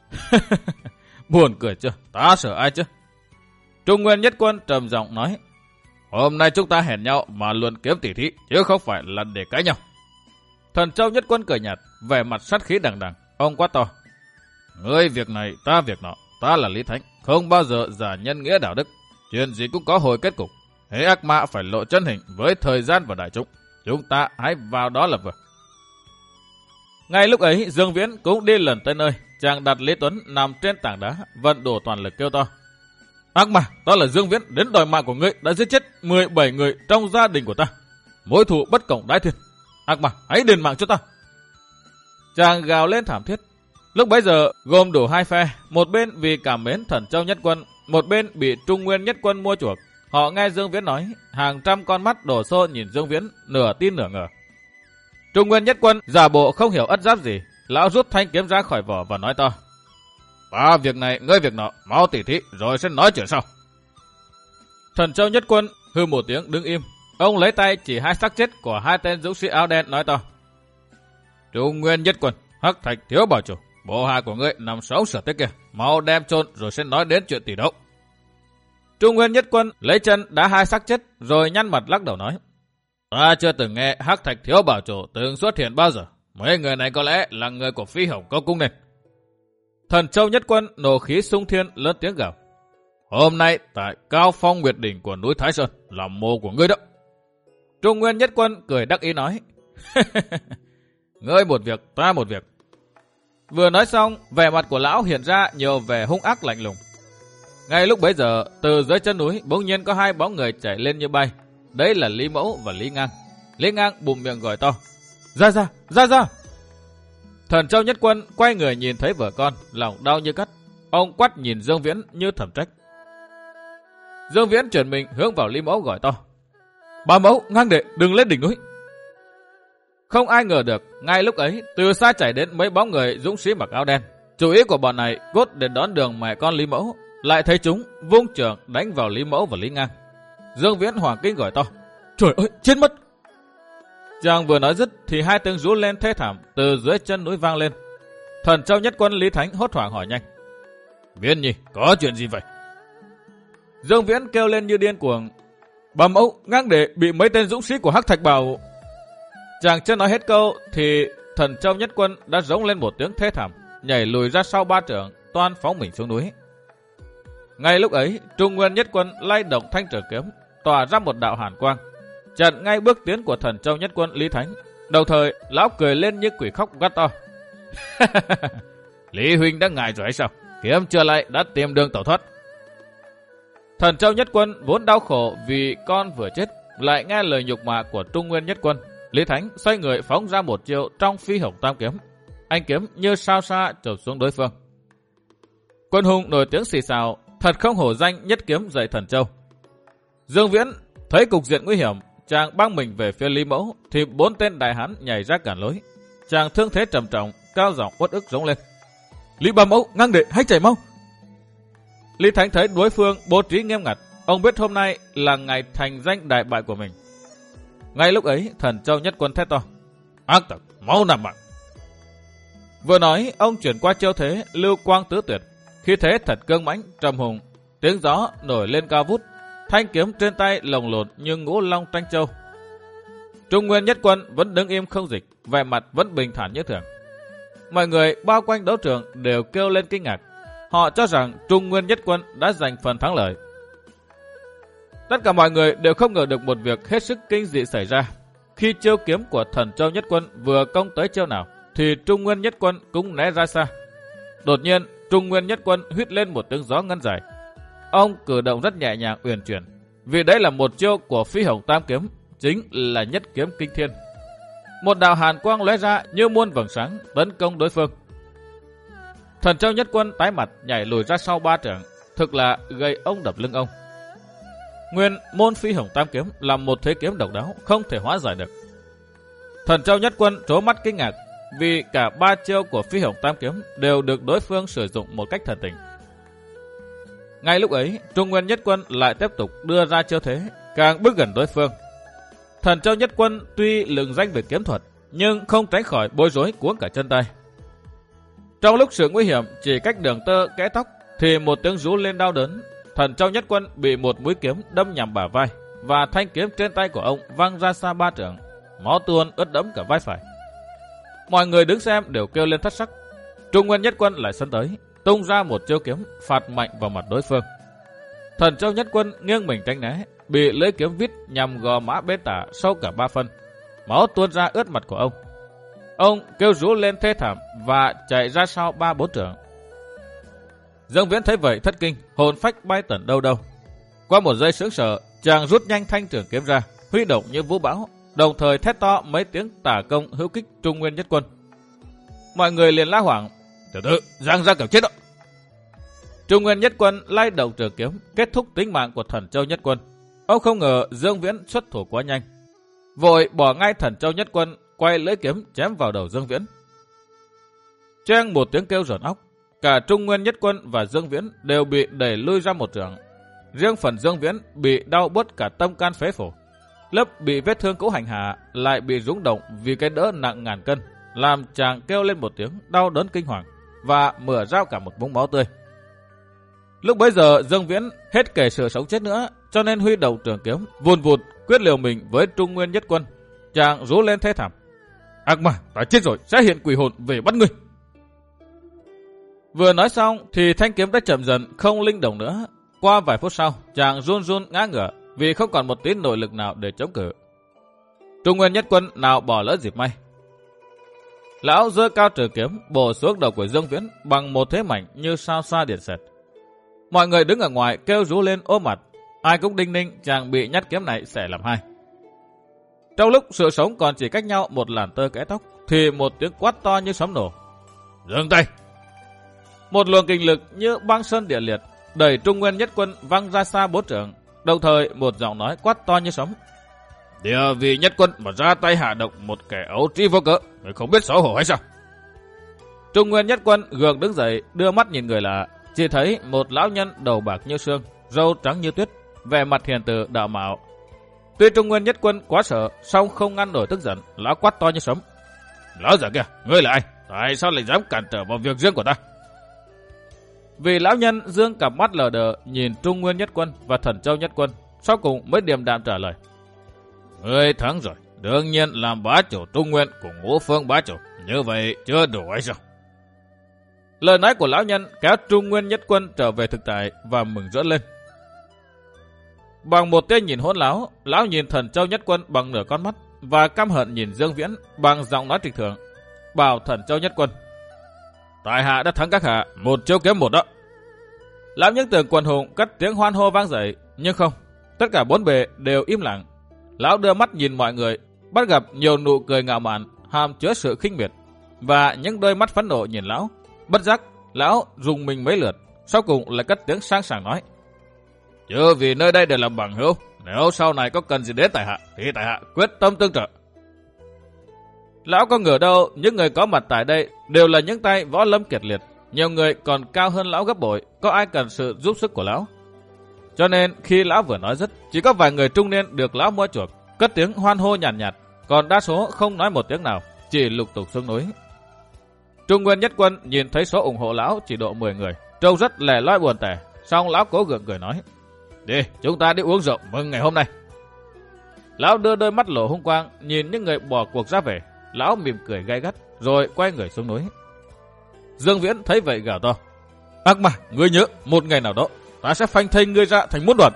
Buồn cười chưa? Ta sợ ai chứ? Trung Nguyên Nhất Quân trầm giọng nói. Hôm nay chúng ta hẹn nhau mà luận kiếm tỉ thí, chứ không phải là để cãi nhau. Thần Châu Nhất Quân cười nhạt, vẻ mặt sát khí đằng đằng. Ông quát to. Ngươi việc này, ta việc nọ. Ta là Lý Thánh, không bao giờ giả nhân nghĩa đạo đức. Chuyện gì cũng có hồi kết cục. Hễ ác ma phải lộ chân hình với thời gian và đại chúng. Chúng ta hãy vào đó là vừa. Ngay lúc ấy, Dương Viễn cũng đi lần tới nơi. Chàng đặt Lý Tuấn nằm trên tảng đá, vận đổ toàn lực kêu to. Ác ma, ta là Dương Viễn, đến đòi mạng của ngươi đã giết chết mười bảy người trong gia đình của ta. Mối thù bất cộng đái thiên. Ác ma, hãy đền mạng cho ta. Chàng gào lên thảm thiết. Lúc bấy giờ gồm đủ hai phe, một bên vì cảm mến Thần Châu Nhất Quân, một bên bị Trung Nguyên Nhất Quân mua chuộc. Họ nghe Dương Viễn nói, hàng trăm con mắt đổ xô nhìn Dương Viễn, nửa tin nửa ngờ. Trung Nguyên Nhất Quân giả bộ không hiểu ất giáp gì, lão rút thanh kiếm ra khỏi vỏ và nói to. Ta việc này, ngươi việc nọ, mau tỉ thí rồi sẽ nói chuyện sau. Thần Châu Nhất Quân hư một tiếng đứng im, ông lấy tay chỉ hai xác chết của hai tên dũng sĩ áo đen nói to. Trung Nguyên Nhất Quân, Hắc Thạch Thiếu Bảo Chủ, bộ hạ của ngươi nằm sống sửa tích kia, mau đem chôn rồi sẽ nói đến chuyện tỷ đấu. Trung Nguyên Nhất Quân lấy chân đá hai xác chết rồi nhăn mặt lắc đầu nói. Ta chưa từng nghe Hắc Thạch Thiếu Bảo Chủ từng xuất hiện bao giờ. Mấy người này có lẽ là người của Phi Hồng Câu Cung nên. Thần Châu Nhất Quân nổ khí sung thiên lớn tiếng gào. Hôm nay tại Cao Phong Nguyệt Đỉnh của núi Thái Sơn là mồ của ngươi đó. Trung Nguyên Nhất Quân cười đắc ý nói. Ngươi một việc, ta một việc. Vừa nói xong, vẻ mặt của lão hiện ra nhiều vẻ hung ác lạnh lùng. Ngay lúc bấy giờ, từ dưới chân núi bỗng nhiên có hai bóng người chạy lên như bay. Đấy là Lý Mẫu và Lý Ngang. Lý Ngang bụm miệng gọi to. Ra ra, ra ra. Thần Châu Nhất Quân quay người nhìn thấy vợ con, lòng đau như cắt. Ông quát nhìn Dương Viễn như thẩm trách. Dương Viễn chuyển mình hướng vào Lý Mẫu gọi to. Bà Mẫu, Ngang đệ, đừng lên đỉnh núi. Không ai ngờ được, ngay lúc ấy, từ xa chảy đến mấy bóng người dũng sĩ mặc áo đen. Chủ ý của bọn này cốt để đón đường mẹ con Lý Mẫu, lại thấy chúng vung trường đánh vào Lý Mẫu và Lý Ngang. Dương Viễn hoàng kinh gọi to. Trời ơi, chết mất! Chàng vừa nói dứt thì hai tiếng rú lên thê thảm từ dưới chân núi vang lên. Thần Châu Nhất Quân Lý Thánh hốt hoảng hỏi nhanh. Viễn Nhi, có chuyện gì vậy? Dương Viễn kêu lên như điên cuồng. Bà Mẫu, Ngang đệ bị mấy tên dũng sĩ của Hắc Thạch Bảo. Chàng chưa nói hết câu thì Thần Châu Nhất Quân đã rống lên một tiếng thê thảm, nhảy lùi ra sau ba trượng, toan phóng mình xuống núi. Ngay lúc ấy, Trung Nguyên Nhất Quân lay động thanh trường kiếm, tỏa ra một đạo hàn quang, chặn ngay bước tiến của Thần Châu Nhất Quân Lý Thánh. Đồng thời, lão cười lên như quỷ khóc gắt to. Lý huynh đã ngại rồi hay sao? Kiếm chưa lại đã tìm đường tẩu thoát. Thần Châu Nhất Quân vốn đau khổ vì con vừa chết, lại nghe lời nhục mạ của Trung Nguyên Nhất Quân. Lý Thánh xoay người phóng ra một chiêu trong Phi Hồng Tam Kiếm. Anh kiếm như sao xa chộp xuống đối phương. Quân hùng nổi tiếng xì xào, thật không hổ danh nhất kiếm dạy Thần Châu. Dương Viễn thấy cục diện nguy hiểm, chàng băng mình về phía Lý Mẫu thì bốn tên đại hán nhảy ra cản lối. Chàng thương thế trầm trọng, cao giọng uất ức rống lên. Lý Ba Mẫu, Ngang đệ, hãy chạy mau! Lý Thánh thấy đối phương bố trí nghiêm ngặt, ông biết hôm nay là ngày thành danh đại bại của mình. Ngay lúc ấy, Thần Châu Nhất Quân thét to. Ác tặc, mau nằm mạng! Vừa nói, ông chuyển qua chiêu thế lưu quang tứ tuyệt. Khi thế thật cương mãnh, trầm hùng, tiếng gió nổi lên cao vút, thanh kiếm trên tay lồng lột như ngũ long tranh châu. Trung Nguyên Nhất Quân vẫn đứng im không dịch, vẻ mặt vẫn bình thản như thường. Mọi người bao quanh đấu trường đều kêu lên kinh ngạc. Họ cho rằng Trung Nguyên Nhất Quân đã giành phần thắng lợi. Tất cả mọi người đều không ngờ được một việc hết sức kinh dị xảy ra. Khi chiêu kiếm của Thần Châu Nhất Quân vừa công tới chiêu nào, thì Trung Nguyên Nhất Quân cũng né ra xa. Đột nhiên, Trung Nguyên Nhất Quân huýt lên một tiếng gió ngân dài. Ông cử động rất nhẹ nhàng uyển chuyển, vì đấy là một chiêu của Phi Hồng Tam Kiếm, chính là nhất kiếm kinh thiên. Một đạo hàn quang lóe ra như muôn vầng sáng tấn công đối phương. Thần Châu Nhất Quân tái mặt nhảy lùi ra sau ba trượng, thực là gây ông đập lưng ông. Nguyên môn Phi Hồng Tam Kiếm là một thế kiếm độc đáo, không thể hóa giải được. Thần Châu Nhất Quân trố mắt kinh ngạc, vì cả ba chiêu của Phi Hồng Tam Kiếm đều được đối phương sử dụng một cách thần tình. Ngay lúc ấy, Trung Nguyên Nhất Quân lại tiếp tục đưa ra chiêu thế, càng bước gần đối phương. Thần Châu Nhất Quân tuy lừng danh về kiếm thuật, nhưng không tránh khỏi bối rối cuống cả chân tay. Trong lúc sự nguy hiểm chỉ cách đường tơ kẽ tóc, thì một tiếng rú lên đau đớn. Thần Châu Nhất Quân bị một mũi kiếm đâm nhằm bả vai, và thanh kiếm trên tay của ông văng ra xa ba trượng, máu tuôn ướt đẫm cả vai phải. Mọi người đứng xem đều kêu lên thất sắc. Trung Nguyên Nhất Quân lại sân tới, tung ra một chiêu kiếm phạt mạnh vào mặt đối phương. Thần Châu Nhất Quân nghiêng mình tránh né, bị lưỡi kiếm vít nhằm gò má bên tả sâu cả ba phân, máu tuôn ra ướt mặt của ông. Ông kêu rú lên thê thảm và chạy ra sau ba bốn trượng. Dương Viễn thấy vậy thất kinh, hồn phách bay tẩn đâu đâu. Qua một giây sững sờ, chàng rút nhanh thanh trường kiếm ra, huy động như vũ bão, đồng thời thét to mấy tiếng tả công hữu kích Trung Nguyên Nhất Quân. Mọi người liền la hoảng: "Tiểu tử, giang ra kiểu chết đó!" Trung Nguyên Nhất Quân lay động trường kiếm, kết thúc tính mạng của Thần Châu Nhất Quân. Ông không ngờ Dương Viễn xuất thủ quá nhanh, vội bỏ ngay Thần Châu Nhất Quân, quay lưỡi kiếm chém vào đầu Dương Viễn. Choeng một tiếng kêu rợn óc, cả Trung Nguyên Nhất Quân và Dương Viễn đều bị đẩy lui ra một trượng. Riêng phần Dương Viễn bị đau buốt cả tâm can phế phổi, lớp bị vết thương cũ hành hạ lại bị rúng động vì cái đỡ nặng ngàn cân, làm chàng kêu lên một tiếng đau đớn kinh hoàng và mửa rao cả một vũng máu tươi. Lúc bấy giờ Dương Viễn hết kể sự sống chết nữa, cho nên huy động trường kiếm vùn vụt quyết liều mình với Trung Nguyên Nhất Quân. Chàng rú lên thê thảm: "Ác ma, ta chết rồi, sẽ hiện quỷ hồn về bắt ngươi." Vừa nói xong thì thanh kiếm đã chậm dần không linh động nữa. Qua vài phút sau, chàng run run ngã ngửa vì không còn một tí nội lực nào để chống cự. Trung Nguyên Nhất Quân nào bỏ lỡ dịp may. Lão giơ cao trường kiếm bổ xuống đầu của Dương Viễn bằng một thế mạnh như sao xoa điện xẹt. Mọi người đứng ở ngoài kêu rú lên ôm mặt, ai cũng đinh ninh chàng bị nhát kiếm này xẻ làm hai. Trong lúc sự sống còn chỉ cách nhau một làn tơ kẽ tóc, thì một tiếng quát to như sấm nổ: "Dừng tay!" Một luồng kinh lực như băng sơn địa liệt đẩy Trung Nguyên Nhất Quân văng ra xa bốn trượng, đồng thời một giọng nói quát to như sấm: "Địa vì Nhất Quân mà ra tay hạ độc một kẻ ấu trĩ vô cớ, người không biết xấu hổ hay sao?" Trung Nguyên Nhất Quân gượng đứng dậy, đưa mắt nhìn người lạ, chỉ thấy một lão nhân đầu bạc như sương, râu trắng như tuyết, vẻ mặt hiền từ đạo mạo. Tuy Trung Nguyên Nhất Quân quá sợ, song không ngăn nổi tức giận, lão quát to như sấm: "Lão già kia, ngươi là ai? Tại sao lại dám cản trở vào việc riêng của ta?" Vì lão nhân dương cặp mắt lờ đờ nhìn Trung Nguyên Nhất Quân và Thần Châu Nhất Quân, sau cùng mới điềm đạm trả lời: "Ngươi thắng rồi, đương nhiên làm bá chủ Trung Nguyên của Ngũ Phương bá chủ, như vậy chưa đủ hay sao?" Lời nói của lão nhân kéo Trung Nguyên Nhất Quân trở về thực tại và mừng rỡ lên. Bằng một tia nhìn hỗn láo, lão nhìn Thần Châu Nhất Quân bằng nửa con mắt và căm hận nhìn Dương Viễn bằng giọng nói trịch thượng, bảo Thần Châu Nhất Quân: "Tại hạ đã thắng các hạ một chiêu kiếm một đó." Lão những tưởng quần hùng cất tiếng hoan hô vang dậy, nhưng không, tất cả bốn bề đều im lặng. Lão đưa mắt nhìn mọi người, bắt gặp nhiều nụ cười ngạo mạn, hàm chứa sự khinh miệt, và những đôi mắt phẫn nộ nhìn lão. Bất giác, lão rùng mình mấy lượt, sau cùng lại cất tiếng sang sảng nói: "Chứ vì nơi đây đều làm bằng hữu, nếu sau này có cần gì đến tại hạ, thì tại hạ quyết tâm tương trợ." Lão có ngờ đâu những người có mặt tại đây đều là những tay võ lâm kiệt liệt, nhiều người còn cao hơn lão gấp bội, có ai cần sự giúp sức của lão. Cho nên khi lão vừa nói dứt, chỉ có vài người trung niên được lão mua chuộc, cất tiếng hoan hô nhàn nhạt, nhạt, còn đa số không nói một tiếng nào, chỉ lục tục xuống núi. Trung Nguyên Nhất Quân nhìn thấy số ủng hộ lão chỉ độ mười người, trông rất lẻ loi buồn tẻ, song lão cố gượng cười nói: "Đi, chúng ta đi uống rượu mừng ngày hôm nay." Lão đưa đôi mắt lộ hung quang nhìn những người bỏ cuộc ra về, lão mỉm cười gay gắt rồi quay người xuống núi. Dương Viễn thấy vậy gào to: "Ác ma, ngươi nhớ một ngày nào đó ta sẽ phanh thây ngươi ra thành muôn đoạn."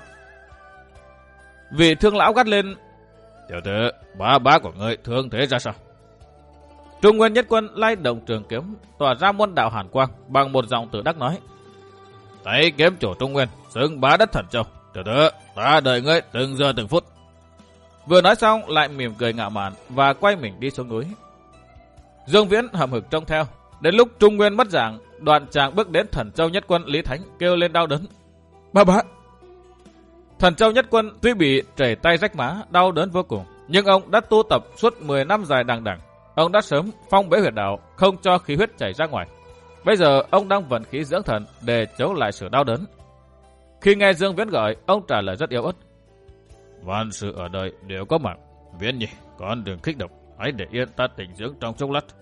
Vị thương lão gắt lên: "Tiểu tử, bá bá của ngươi thương thế ra sao?" Trung Nguyên Nhất Quân lay động trường kiếm tỏa ra muôn đạo hàn quang, bằng một giọng tự đắc nói: "Tay kiếm chủ Trung Nguyên xứng bá đất Thần Châu, tiểu tử, ta đợi ngươi từng giờ từng phút." Vừa nói xong lại mỉm cười ngạo mạn và quay mình đi xuống núi. Dương Viễn hậm hực trông theo. Đến lúc Trung Nguyên mất dạng, đoạn chàng bước đến Thần Châu Nhất Quân Lý Thánh kêu lên đau đớn: "Ba bá!" Thần Châu Nhất Quân tuy bị trầy tay rách má, đau đớn vô cùng, nhưng ông đã tu tập suốt mười năm dài đằng đẵng. Ông đã sớm phong bế huyệt đạo, không cho khí huyết chảy ra ngoài. Bây giờ ông đang vận khí dưỡng thần để chống lại sự đau đớn. Khi nghe Dương Viễn gọi, ông trả lời rất yếu ớt: "Vạn sự ở đời đều có mạng, Viễn nhỉ, con đừng kích động. hãy để yên ta tỉnh dưỡng trong chốc lát.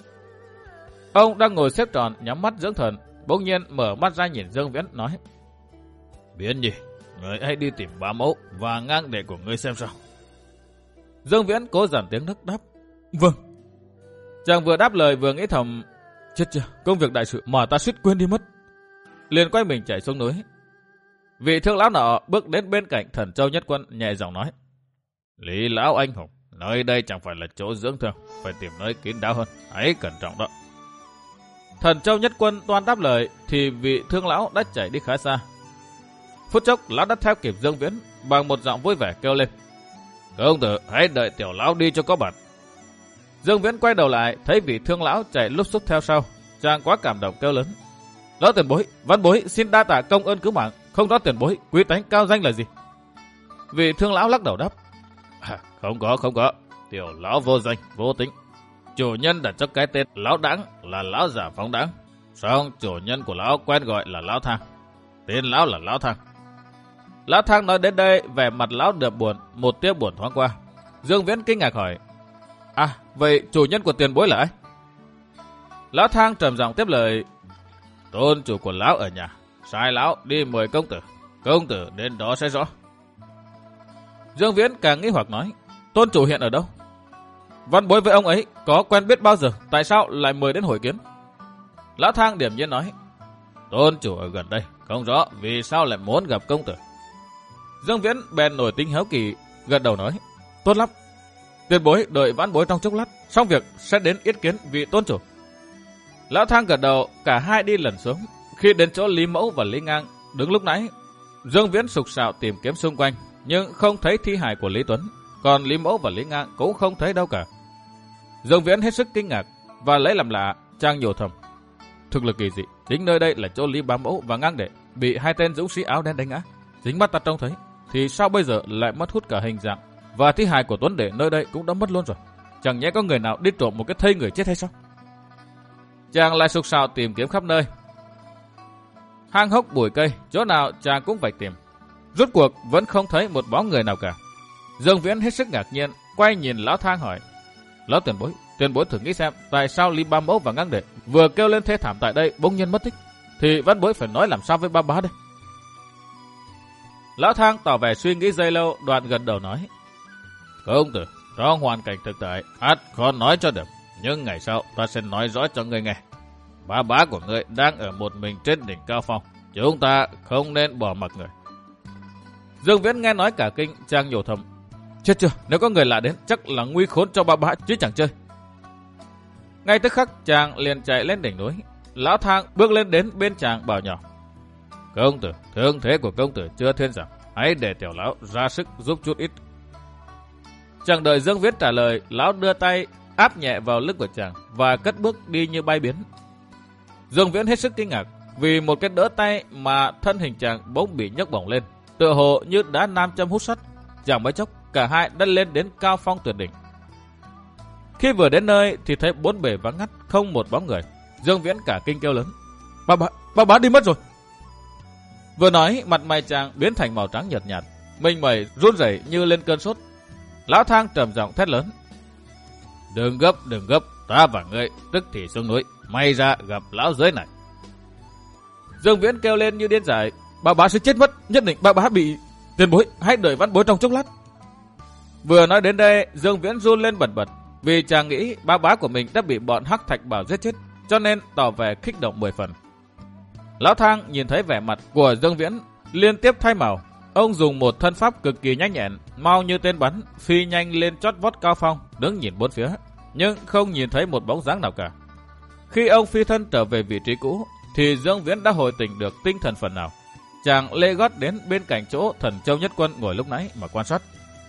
Ông đang ngồi xếp tròn nhắm mắt dưỡng thần, bỗng nhiên mở mắt ra nhìn Dương Viễn nói: Biến Nhi, người hãy đi tìm bá mẫu và ngang đệ của ngươi xem sao. Dương Viễn cố dằn tiếng nức đáp: Vâng. Chàng vừa đáp lời vừa nghĩ thầm: Chết chưa, công việc đại sự mà ta suýt quên đi mất. Liền quay mình chạy xuống núi. Vị thương lão nọ bước đến bên cạnh Thần Châu Nhất Quân nhẹ giọng nói: Lý lão anh hùng, nơi đây chẳng phải là chỗ dưỡng thương, phải tìm nơi kín đáo hơn, hãy cẩn trọng đó. Thần Châu Nhất Quân toan đáp lời thì vị thương lão đã chạy đi khá xa. Phút chốc lão đã theo kịp Dương Viễn, bằng một giọng vui vẻ kêu lên: Công tử, hãy đợi tiểu lão đi cho có bản. Dương Viễn quay đầu lại thấy vị thương lão chạy lúc xúc theo sau, chàng quá cảm động kêu lớn: Lão tiền bối, văn bối xin đa tạ công ơn cứu mạng, không rõ tiền bối quý tánh cao danh là gì. Vị thương lão lắc đầu đáp: à, Không có, không có, tiểu lão vô danh, vô tính. Chủ nhân đặt cho cái tên lão đãng là lão giả phóng đãng, song chủ nhân của lão quen gọi là lão Thang. Tên lão là lão Thang. Lão Thang nói đến đây, vẻ mặt lão đượm buồn, một tia buồn thoáng qua. Dương Viễn kinh ngạc hỏi: À, vậy chủ nhân của tiền bối là ai? Lão Thang trầm giọng tiếp lời: Tôn chủ của lão ở nhà, sai lão đi mời công tử, công tử đến đó sẽ rõ. Dương Viễn càng nghi hoặc nói: Tôn chủ hiện ở đâu? Văn bối với ông ấy có quen biết bao giờ, tại sao lại mời đến hội kiến? Lão Thang điềm nhiên nói: Tôn chủ ở gần đây, không rõ vì sao lại muốn gặp công tử. Dương Viễn bèn nổi tính hiếu kỳ, gật đầu nói: Tốt lắm, tiền bối đợi vãn bối trong chốc lát, xong việc sẽ đến yết kiến vị tôn chủ. Lão Thang gật đầu, cả hai đi lần xuống. Khi đến chỗ Lý Mẫu và Lý Ngang đứng lúc nãy, Dương Viễn sục sạo tìm kiếm xung quanh, nhưng không thấy thi hài của Lý Tuấn, còn Lý Mẫu và Lý Ngang cũng không thấy đâu cả. Dương Viễn hết sức kinh ngạc và lấy làm lạ, chàng nhủ thầm: Thực lực kỳ dị, chính nơi đây là chỗ Lý Bá Mẫu và Ngang đệ bị hai tên dũng sĩ áo đen đánh ngã. Chính mắt ta trông thấy, thì sao bây giờ lại mất hút cả hình dạng, và thi hài của Tuấn đệ nơi đây cũng đã mất luôn rồi. Chẳng nhẽ có người nào đi trộm một cái thây người chết hay sao? Chàng lại sục sạo tìm kiếm khắp nơi, hang hốc bụi cây, chỗ nào chàng cũng phải tìm. Rốt cuộc vẫn không thấy một bóng người nào cả. Dương Viễn hết sức ngạc nhiên, quay nhìn Lão Thang hỏi: Lão tiền bối, tiền bối thử nghĩ xem, tại sao Lý Bá Mẫu và Ngang đệ vừa kêu lên thê thảm tại đây bỗng nhiên mất tích, thì văn bối phải nói làm sao với ba bá đây? Lão Thang tỏ vẻ suy nghĩ giây lâu, đoạn gật đầu nói: Công tử, trong hoàn cảnh thực tại, ắt khó nói cho được, nhưng ngày sau ta sẽ nói rõ cho ngươi nghe. Ba bá của ngươi đang ở một mình trên đỉnh cao phong, chúng ta không nên bỏ mặc người. Dương Viễn nghe nói cả kinh, chàng nhủ thầm: Chết chưa, nếu có người lạ đến chắc là nguy khốn cho ba bá chứ chẳng chơi. Ngay tức khắc chàng liền chạy lên đỉnh núi. Lão Thang bước lên đến bên chàng bảo nhỏ: Công tử, thương thế của công tử chưa thuyên giảm, hãy để tiểu lão ra sức giúp chút ít. Chẳng đợi Dương Viễn trả lời, lão đưa tay áp nhẹ vào lưng của chàng và cất bước đi như bay biến. Dương Viễn hết sức kinh ngạc vì một cái đỡ tay mà thân hình chàng bỗng bị nhấc bổng lên, tựa hồ như đá nam châm hút sắt. Chẳng mấy chốc cả hai đã lên đến cao phong tuyệt đỉnh. Khi vừa đến nơi thì thấy bốn bề vắng ngắt, không một bóng người. Dương Viễn cả kinh kêu lớn: Ba bá, ba bá đi mất rồi. Vừa nói, mặt mày chàng biến thành màu trắng nhợt nhạt, mình mẩy run rẩy như lên cơn sốt. Lão Thang trầm giọng thét lớn: Đừng gấp, đừng gấp, ta và ngươi tức thì xuống núi, may ra gặp lão dưới này. Dương Viễn kêu lên như điên dại: Ba bá sẽ chết mất, nhất định ba bá bị... Tiền bối, hãy đợi văn bối trong chốc lát. Vừa nói đến đây, Dương Viễn run lên bần bật, vì chàng nghĩ ba bá của mình đã bị bọn Hắc Thạch Bảo giết chết, cho nên tỏ vẻ kích động mười phần. Lão Thang nhìn thấy vẻ mặt của Dương Viễn liên tiếp thay màu, ông dùng một thân pháp cực kỳ nhanh nhẹn, mau như tên bắn, phi nhanh lên chót vót cao phong, đứng nhìn bốn phía, nhưng không nhìn thấy một bóng dáng nào cả. Khi ông phi thân trở về vị trí cũ, thì Dương Viễn đã hồi tỉnh được tinh thần phần nào. Chàng lê gót đến bên cạnh chỗ Thần Châu Nhất Quân ngồi lúc nãy mà quan sát.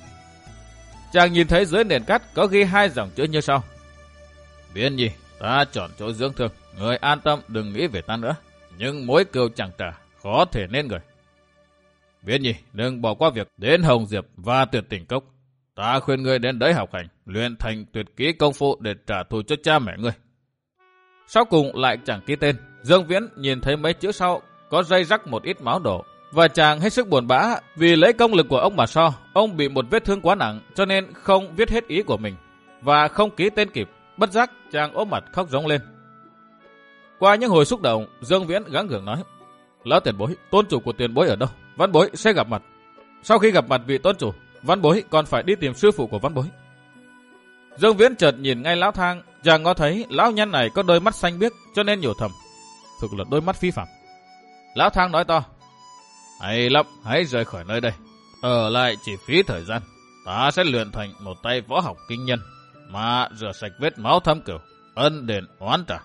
Chàng nhìn thấy dưới nền cát có ghi hai dòng chữ như sau: Biến Nhi, ta chọn chỗ dưỡng thương, người an tâm đừng nghĩ về ta nữa, nhưng mối cừu chẳng trả, khó thể nên người. Biến Nhi, đừng bỏ qua việc đến Hồng Diệp và Tuyệt Tình Cốc. Ta khuyên ngươi đến đấy học hành, luyện thành tuyệt kỹ công phu để trả thù cho cha mẹ ngươi. Sau cùng lại chẳng ký tên. Dương Viễn nhìn thấy mấy chữ sau có dây rắc một ít máu đổ, và chàng hết sức buồn bã vì lấy công lực của ông mà so, ông bị một vết thương quá nặng cho nên không viết hết ý của mình. và không ký tên kịp, bất giác chàng ôm mặt khóc rống lên. Qua những hồi xúc động, Dương Viễn gắng gượng nói: Lão tiền bối, tôn chủ của tiền bối ở đâu? Văn bối sẽ gặp mặt. Sau khi gặp mặt vị tôn chủ, văn bối còn phải đi tìm sư phụ của văn bối. Dương Viễn chợt nhìn ngay lão Thang, chàng có thấy lão nhân này có đôi mắt xanh biếc, cho nên nhủ thầm: thực là đôi mắt phi phàm. Lão Thang nói to: hay lắm, hãy rời khỏi nơi đây. Ở lại chỉ phí thời gian. Ta sẽ luyện thành một tay võ học kinh nhân, mà rửa sạch vết máu thâm cửu, ân đền oán trả.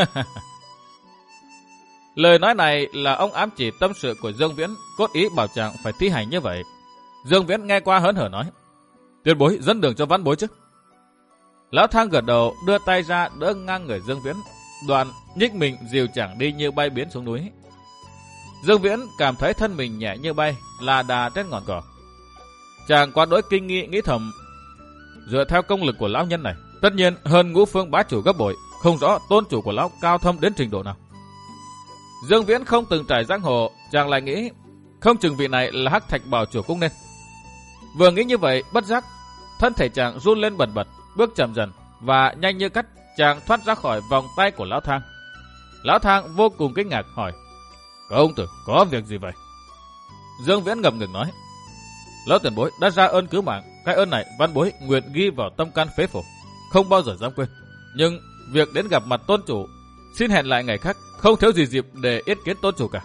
Lời nói này là ông ám chỉ tâm sự của Dương Viễn, cốt ý bảo chàng phải thi hành như vậy. Dương Viễn nghe qua hớn hở nói: tiền bối dẫn đường cho văn bối chứ. Lão Thang gật đầu, đưa tay ra đỡ ngang người Dương Viễn, đoạn nhích mình dìu chàng đi như bay biến xuống núi. Dương Viễn cảm thấy thân mình nhẹ như bay, là đà trên ngọn cỏ. Chàng quá đỗi kinh nghi nghĩ thầm: dựa theo công lực của lão nhân này, tất nhiên hơn Ngũ Phương bá chủ gấp bội, không rõ tôn chủ của lão cao thâm đến trình độ nào. Dương Viễn không từng trải giang hồ, chàng lại nghĩ không chừng vị này là Hắc Thạch bảo chủ cũng nên. Vừa nghĩ như vậy, bất giác thân thể chàng run lên bần bật, bước chậm dần và nhanh như cắt, chàng thoát ra khỏi vòng tay của lão Thang. Lão Thang vô cùng kinh ngạc hỏi: công tử có việc gì vậy? Dương Viễn ngập ngừng nói: lão tiền bối đã ra ơn cứu mạng, cái ơn này văn bối nguyện ghi vào tâm can phế phổ, không bao giờ dám quên. Nhưng việc đến gặp mặt tôn chủ, xin hẹn lại ngày khác, không thiếu gì dịp để yết kiến tôn chủ cả.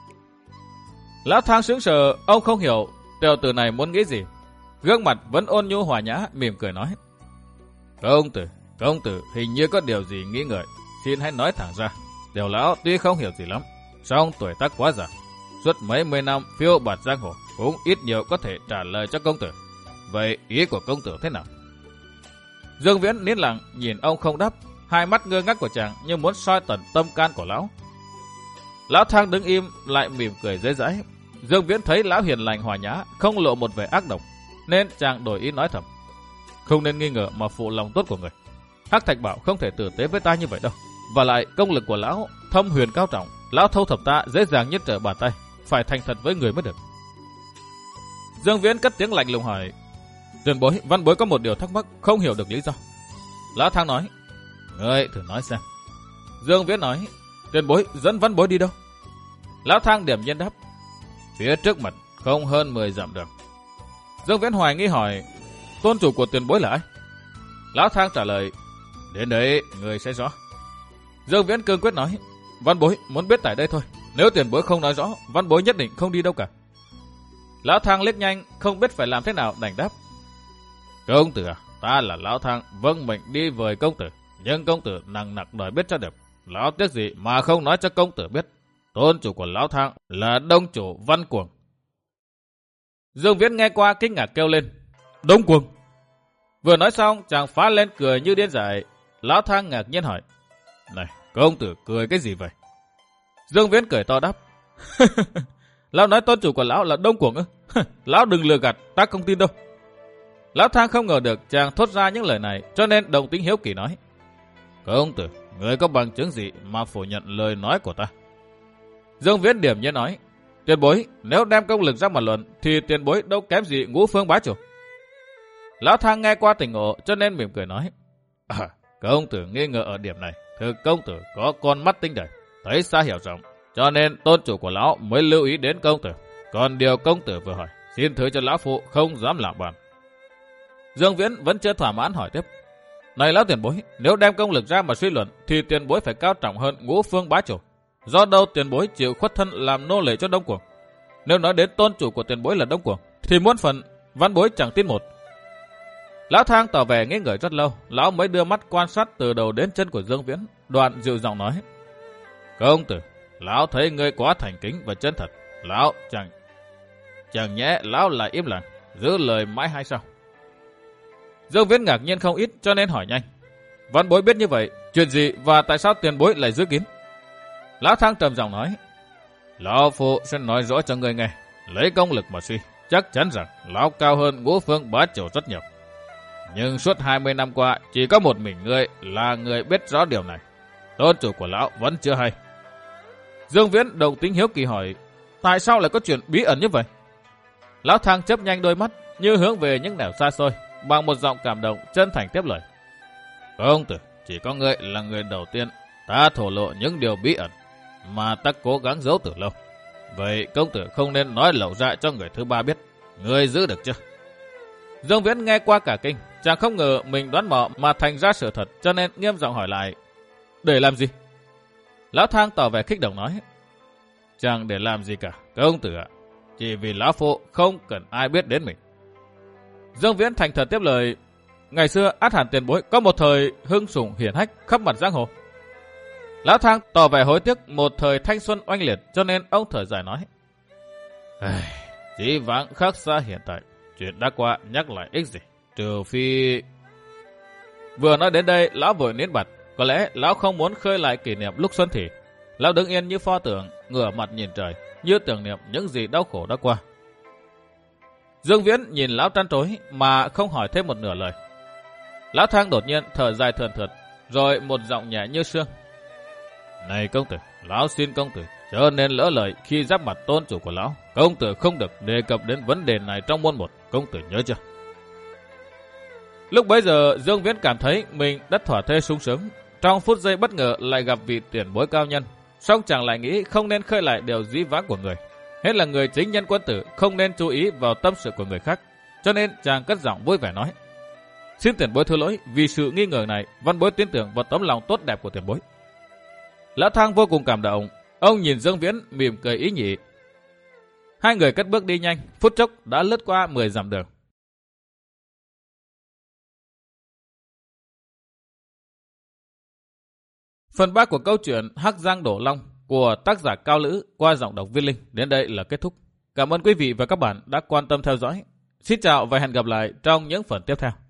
Lão Thang sững sờ, ông không hiểu tiểu tử này muốn nghĩ gì. Gương mặt vẫn ôn nhu hòa nhã, mỉm cười nói: công tử, công tử hình như có điều gì nghĩ ngợi, xin hãy nói thẳng ra. Tiểu lão tuy không hiểu gì lắm, song tuổi tác quá già, suốt mấy mươi năm phiêu bạt giang hồ, cũng ít nhiều có thể trả lời cho công tử. Vậy ý của công tử thế nào? Dương Viễn nín lặng nhìn ông không đáp, hai mắt ngơ ngác của chàng như muốn soi tận tâm can của lão. Lão Thang đứng im lại mỉm cười dễ dãi. Dương Viễn thấy lão hiền lành hòa nhã, không lộ một vẻ ác độc, nên chàng đổi ý nói thầm: không nên nghi ngờ mà phụ lòng tốt của người. Hắc Thạch bảo không thể tử tế với ta như vậy đâu. Và lại công lực của lão thâm huyền cao trọng, lão thâu thập ta dễ dàng nhất trở bàn tay, phải thành thật với người mới được. Dương Viễn cất tiếng lạnh lùng hỏi: tiền bối, văn bối có một điều thắc mắc, không hiểu được lý do. Lão Thang nói: ngươi thử nói xem. Dương Viễn nói: tiền bối dẫn văn bối đi đâu? Lão Thang điểm nhiên đáp: phía trước mặt không hơn mười dặm đường. Dương Viễn hoài nghi hỏi: tôn chủ của tiền bối là ai? Lão Thang trả lời: đến đấy người sẽ rõ. Dương Viễn cương quyết nói: văn bối muốn biết tại đây thôi, nếu tiền bối không nói rõ, văn bối nhất định không đi đâu cả. Lão Thang liếc nhanh, không biết phải làm thế nào, đành đáp: công tử à, ta là Lão Thang, vâng mệnh đi với công tử, nhưng công tử nặng nặc đòi biết cho được. Lão tiếc gì mà không nói cho công tử biết, tôn chủ của Lão Thang là đông chủ Văn Cuồng. Dương Viễn nghe qua kinh ngạc kêu lên: Đông Cuồng! Vừa nói xong, chàng phá lên cười như điên dại. Lão Thang ngạc nhiên hỏi: này, công tử cười cái gì vậy? Dương Viễn cười to đáp: lão nói tôn chủ của lão là Đông Cuồng ư? Lão đừng lừa gạt, ta không tin đâu. Lão Thang không ngờ được chàng thốt ra những lời này, cho nên đồng tính hiếu kỳ nói: công tử, người có bằng chứng gì mà phủ nhận lời nói của ta? Dương Viễn điểm nhiên nói: tiền bối, nếu đem công lực ra mà luận thì tiền bối đâu kém gì Ngũ Phương bá chủ. Lão Thang nghe qua tỉnh ngộ, cho nên mỉm cười nói: à, công tử nghi ngờ ở điểm này, thực công tử có con mắt tinh đời, thấy xa hiểu rộng, cho nên tôn chủ của lão mới lưu ý đến công tử. Còn điều công tử vừa hỏi, xin thứ cho lão phụ không dám làm bàn. Dương Viễn vẫn chưa thỏa mãn hỏi tiếp: này lão tiền bối, nếu đem công lực ra mà suy luận thì tiền bối phải cao trọng hơn Ngũ Phương bá chủ. Do đâu tiền bối chịu khuất thân làm nô lệ cho Đông Cuồng? Nếu nói đến tôn chủ của tiền bối là Đông Cuồng, thì muôn phần văn bối chẳng tin một. Lão Thang tỏ vẻ nghi ngờ rất lâu, lão mới đưa mắt quan sát từ đầu đến chân của Dương Viễn, đoạn dịu giọng nói: công tử, lão thấy ngươi quá thành kính và chân thật, lão chẳng chẳng nhẽ lão lại im lặng giữ lời mãi hay sao? Dương Viễn ngạc nhiên không ít, cho nên hỏi nhanh: văn bối biết như vậy, chuyện gì và tại sao tiền bối lại giữ kín? Lão Thang trầm giọng nói: lão phụ sẽ nói rõ cho ngươi nghe. Lấy công lực mà suy, chắc chắn rằng lão cao hơn Ngũ Phương bá chủ rất nhiều. Nhưng suốt hai mươi năm qua, chỉ có một mình ngươi là người biết rõ điều này. Tôn chủ của lão vẫn chưa hay. Dương Viễn đồng tính hiếu kỳ hỏi: tại sao lại có chuyện bí ẩn như vậy? Lão Thang chớp nhanh đôi mắt như hướng về những nẻo xa xôi, bằng một giọng cảm động chân thành tiếp lời: Công tử, chỉ có ngươi là người đầu tiên ta thổ lộ những điều bí ẩn mà ta cố gắng giấu từ lâu. Vậy công tử không nên nói lẩu ra cho người thứ ba biết. Ngươi giữ được chưa? Dương Viễn nghe qua cả kinh, chàng không ngờ mình đoán mò mà thành ra sự thật, cho nên nghiêm giọng hỏi lại. Để làm gì? Lão Thang tỏ vẻ kích động nói. Chẳng để làm gì cả, công tử ạ. Chỉ vì lão phụ không cần ai biết đến mình. Dương Viễn thành thật tiếp lời. Ngày xưa át hẳn tiền bối có một thời hưng sủng hiển hách khắp mặt giang hồ. Lão Thang tỏ vẻ hối tiếc một thời thanh xuân oanh liệt, cho nên ông thở dài nói. Dĩ vãng khác xa hiện tại, chuyện đã qua nhắc lại ích gì, trừ phi... Vừa nói đến đây, lão vội nín bặt. Có lẽ lão không muốn khơi lại kỷ niệm lúc xuân thì. Lão đứng yên như pho tượng, ngửa mặt nhìn trời, như tưởng niệm những gì đau khổ đã qua. Dương Viễn nhìn lão trăn trối mà không hỏi thêm một nửa lời. Lão Thang đột nhiên thở dài thườn thượt, rồi một giọng nhẹ như sương. Này công tử, lão xin công tử chớ nên lỡ lời khi giáp mặt tôn chủ của lão. Công tử không được đề cập đến vấn đề này trong môn một, công tử nhớ chưa? Lúc bấy giờ Dương Viễn cảm thấy mình đất thỏa thê sung sướng. Trong phút giây bất ngờ lại gặp vị tiền bối cao nhân, song chàng lại nghĩ không nên khơi lại điều dĩ vãng của người. Hết là người chính nhân quân tử, không nên chú ý vào tâm sự của người khác. Cho nên chàng cất giọng vui vẻ nói. Xin tiền bối thứ lỗi, vì sự nghi ngờ này, văn bối tin tưởng vào tấm lòng tốt đẹp của tiền bối. Lão Thang vô cùng cảm động, ông nhìn Dương Viễn mỉm cười ý nhị. Hai người cất bước đi nhanh, phút chốc đã lướt qua mười dặm đường. Phần ba của câu chuyện Hắc Giang Đổ Long của tác giả Cao Lữ qua giọng đọc Viên Linh đến đây là kết thúc. Cảm ơn quý vị và các bạn đã quan tâm theo dõi. Xin chào và hẹn gặp lại trong những phần tiếp theo.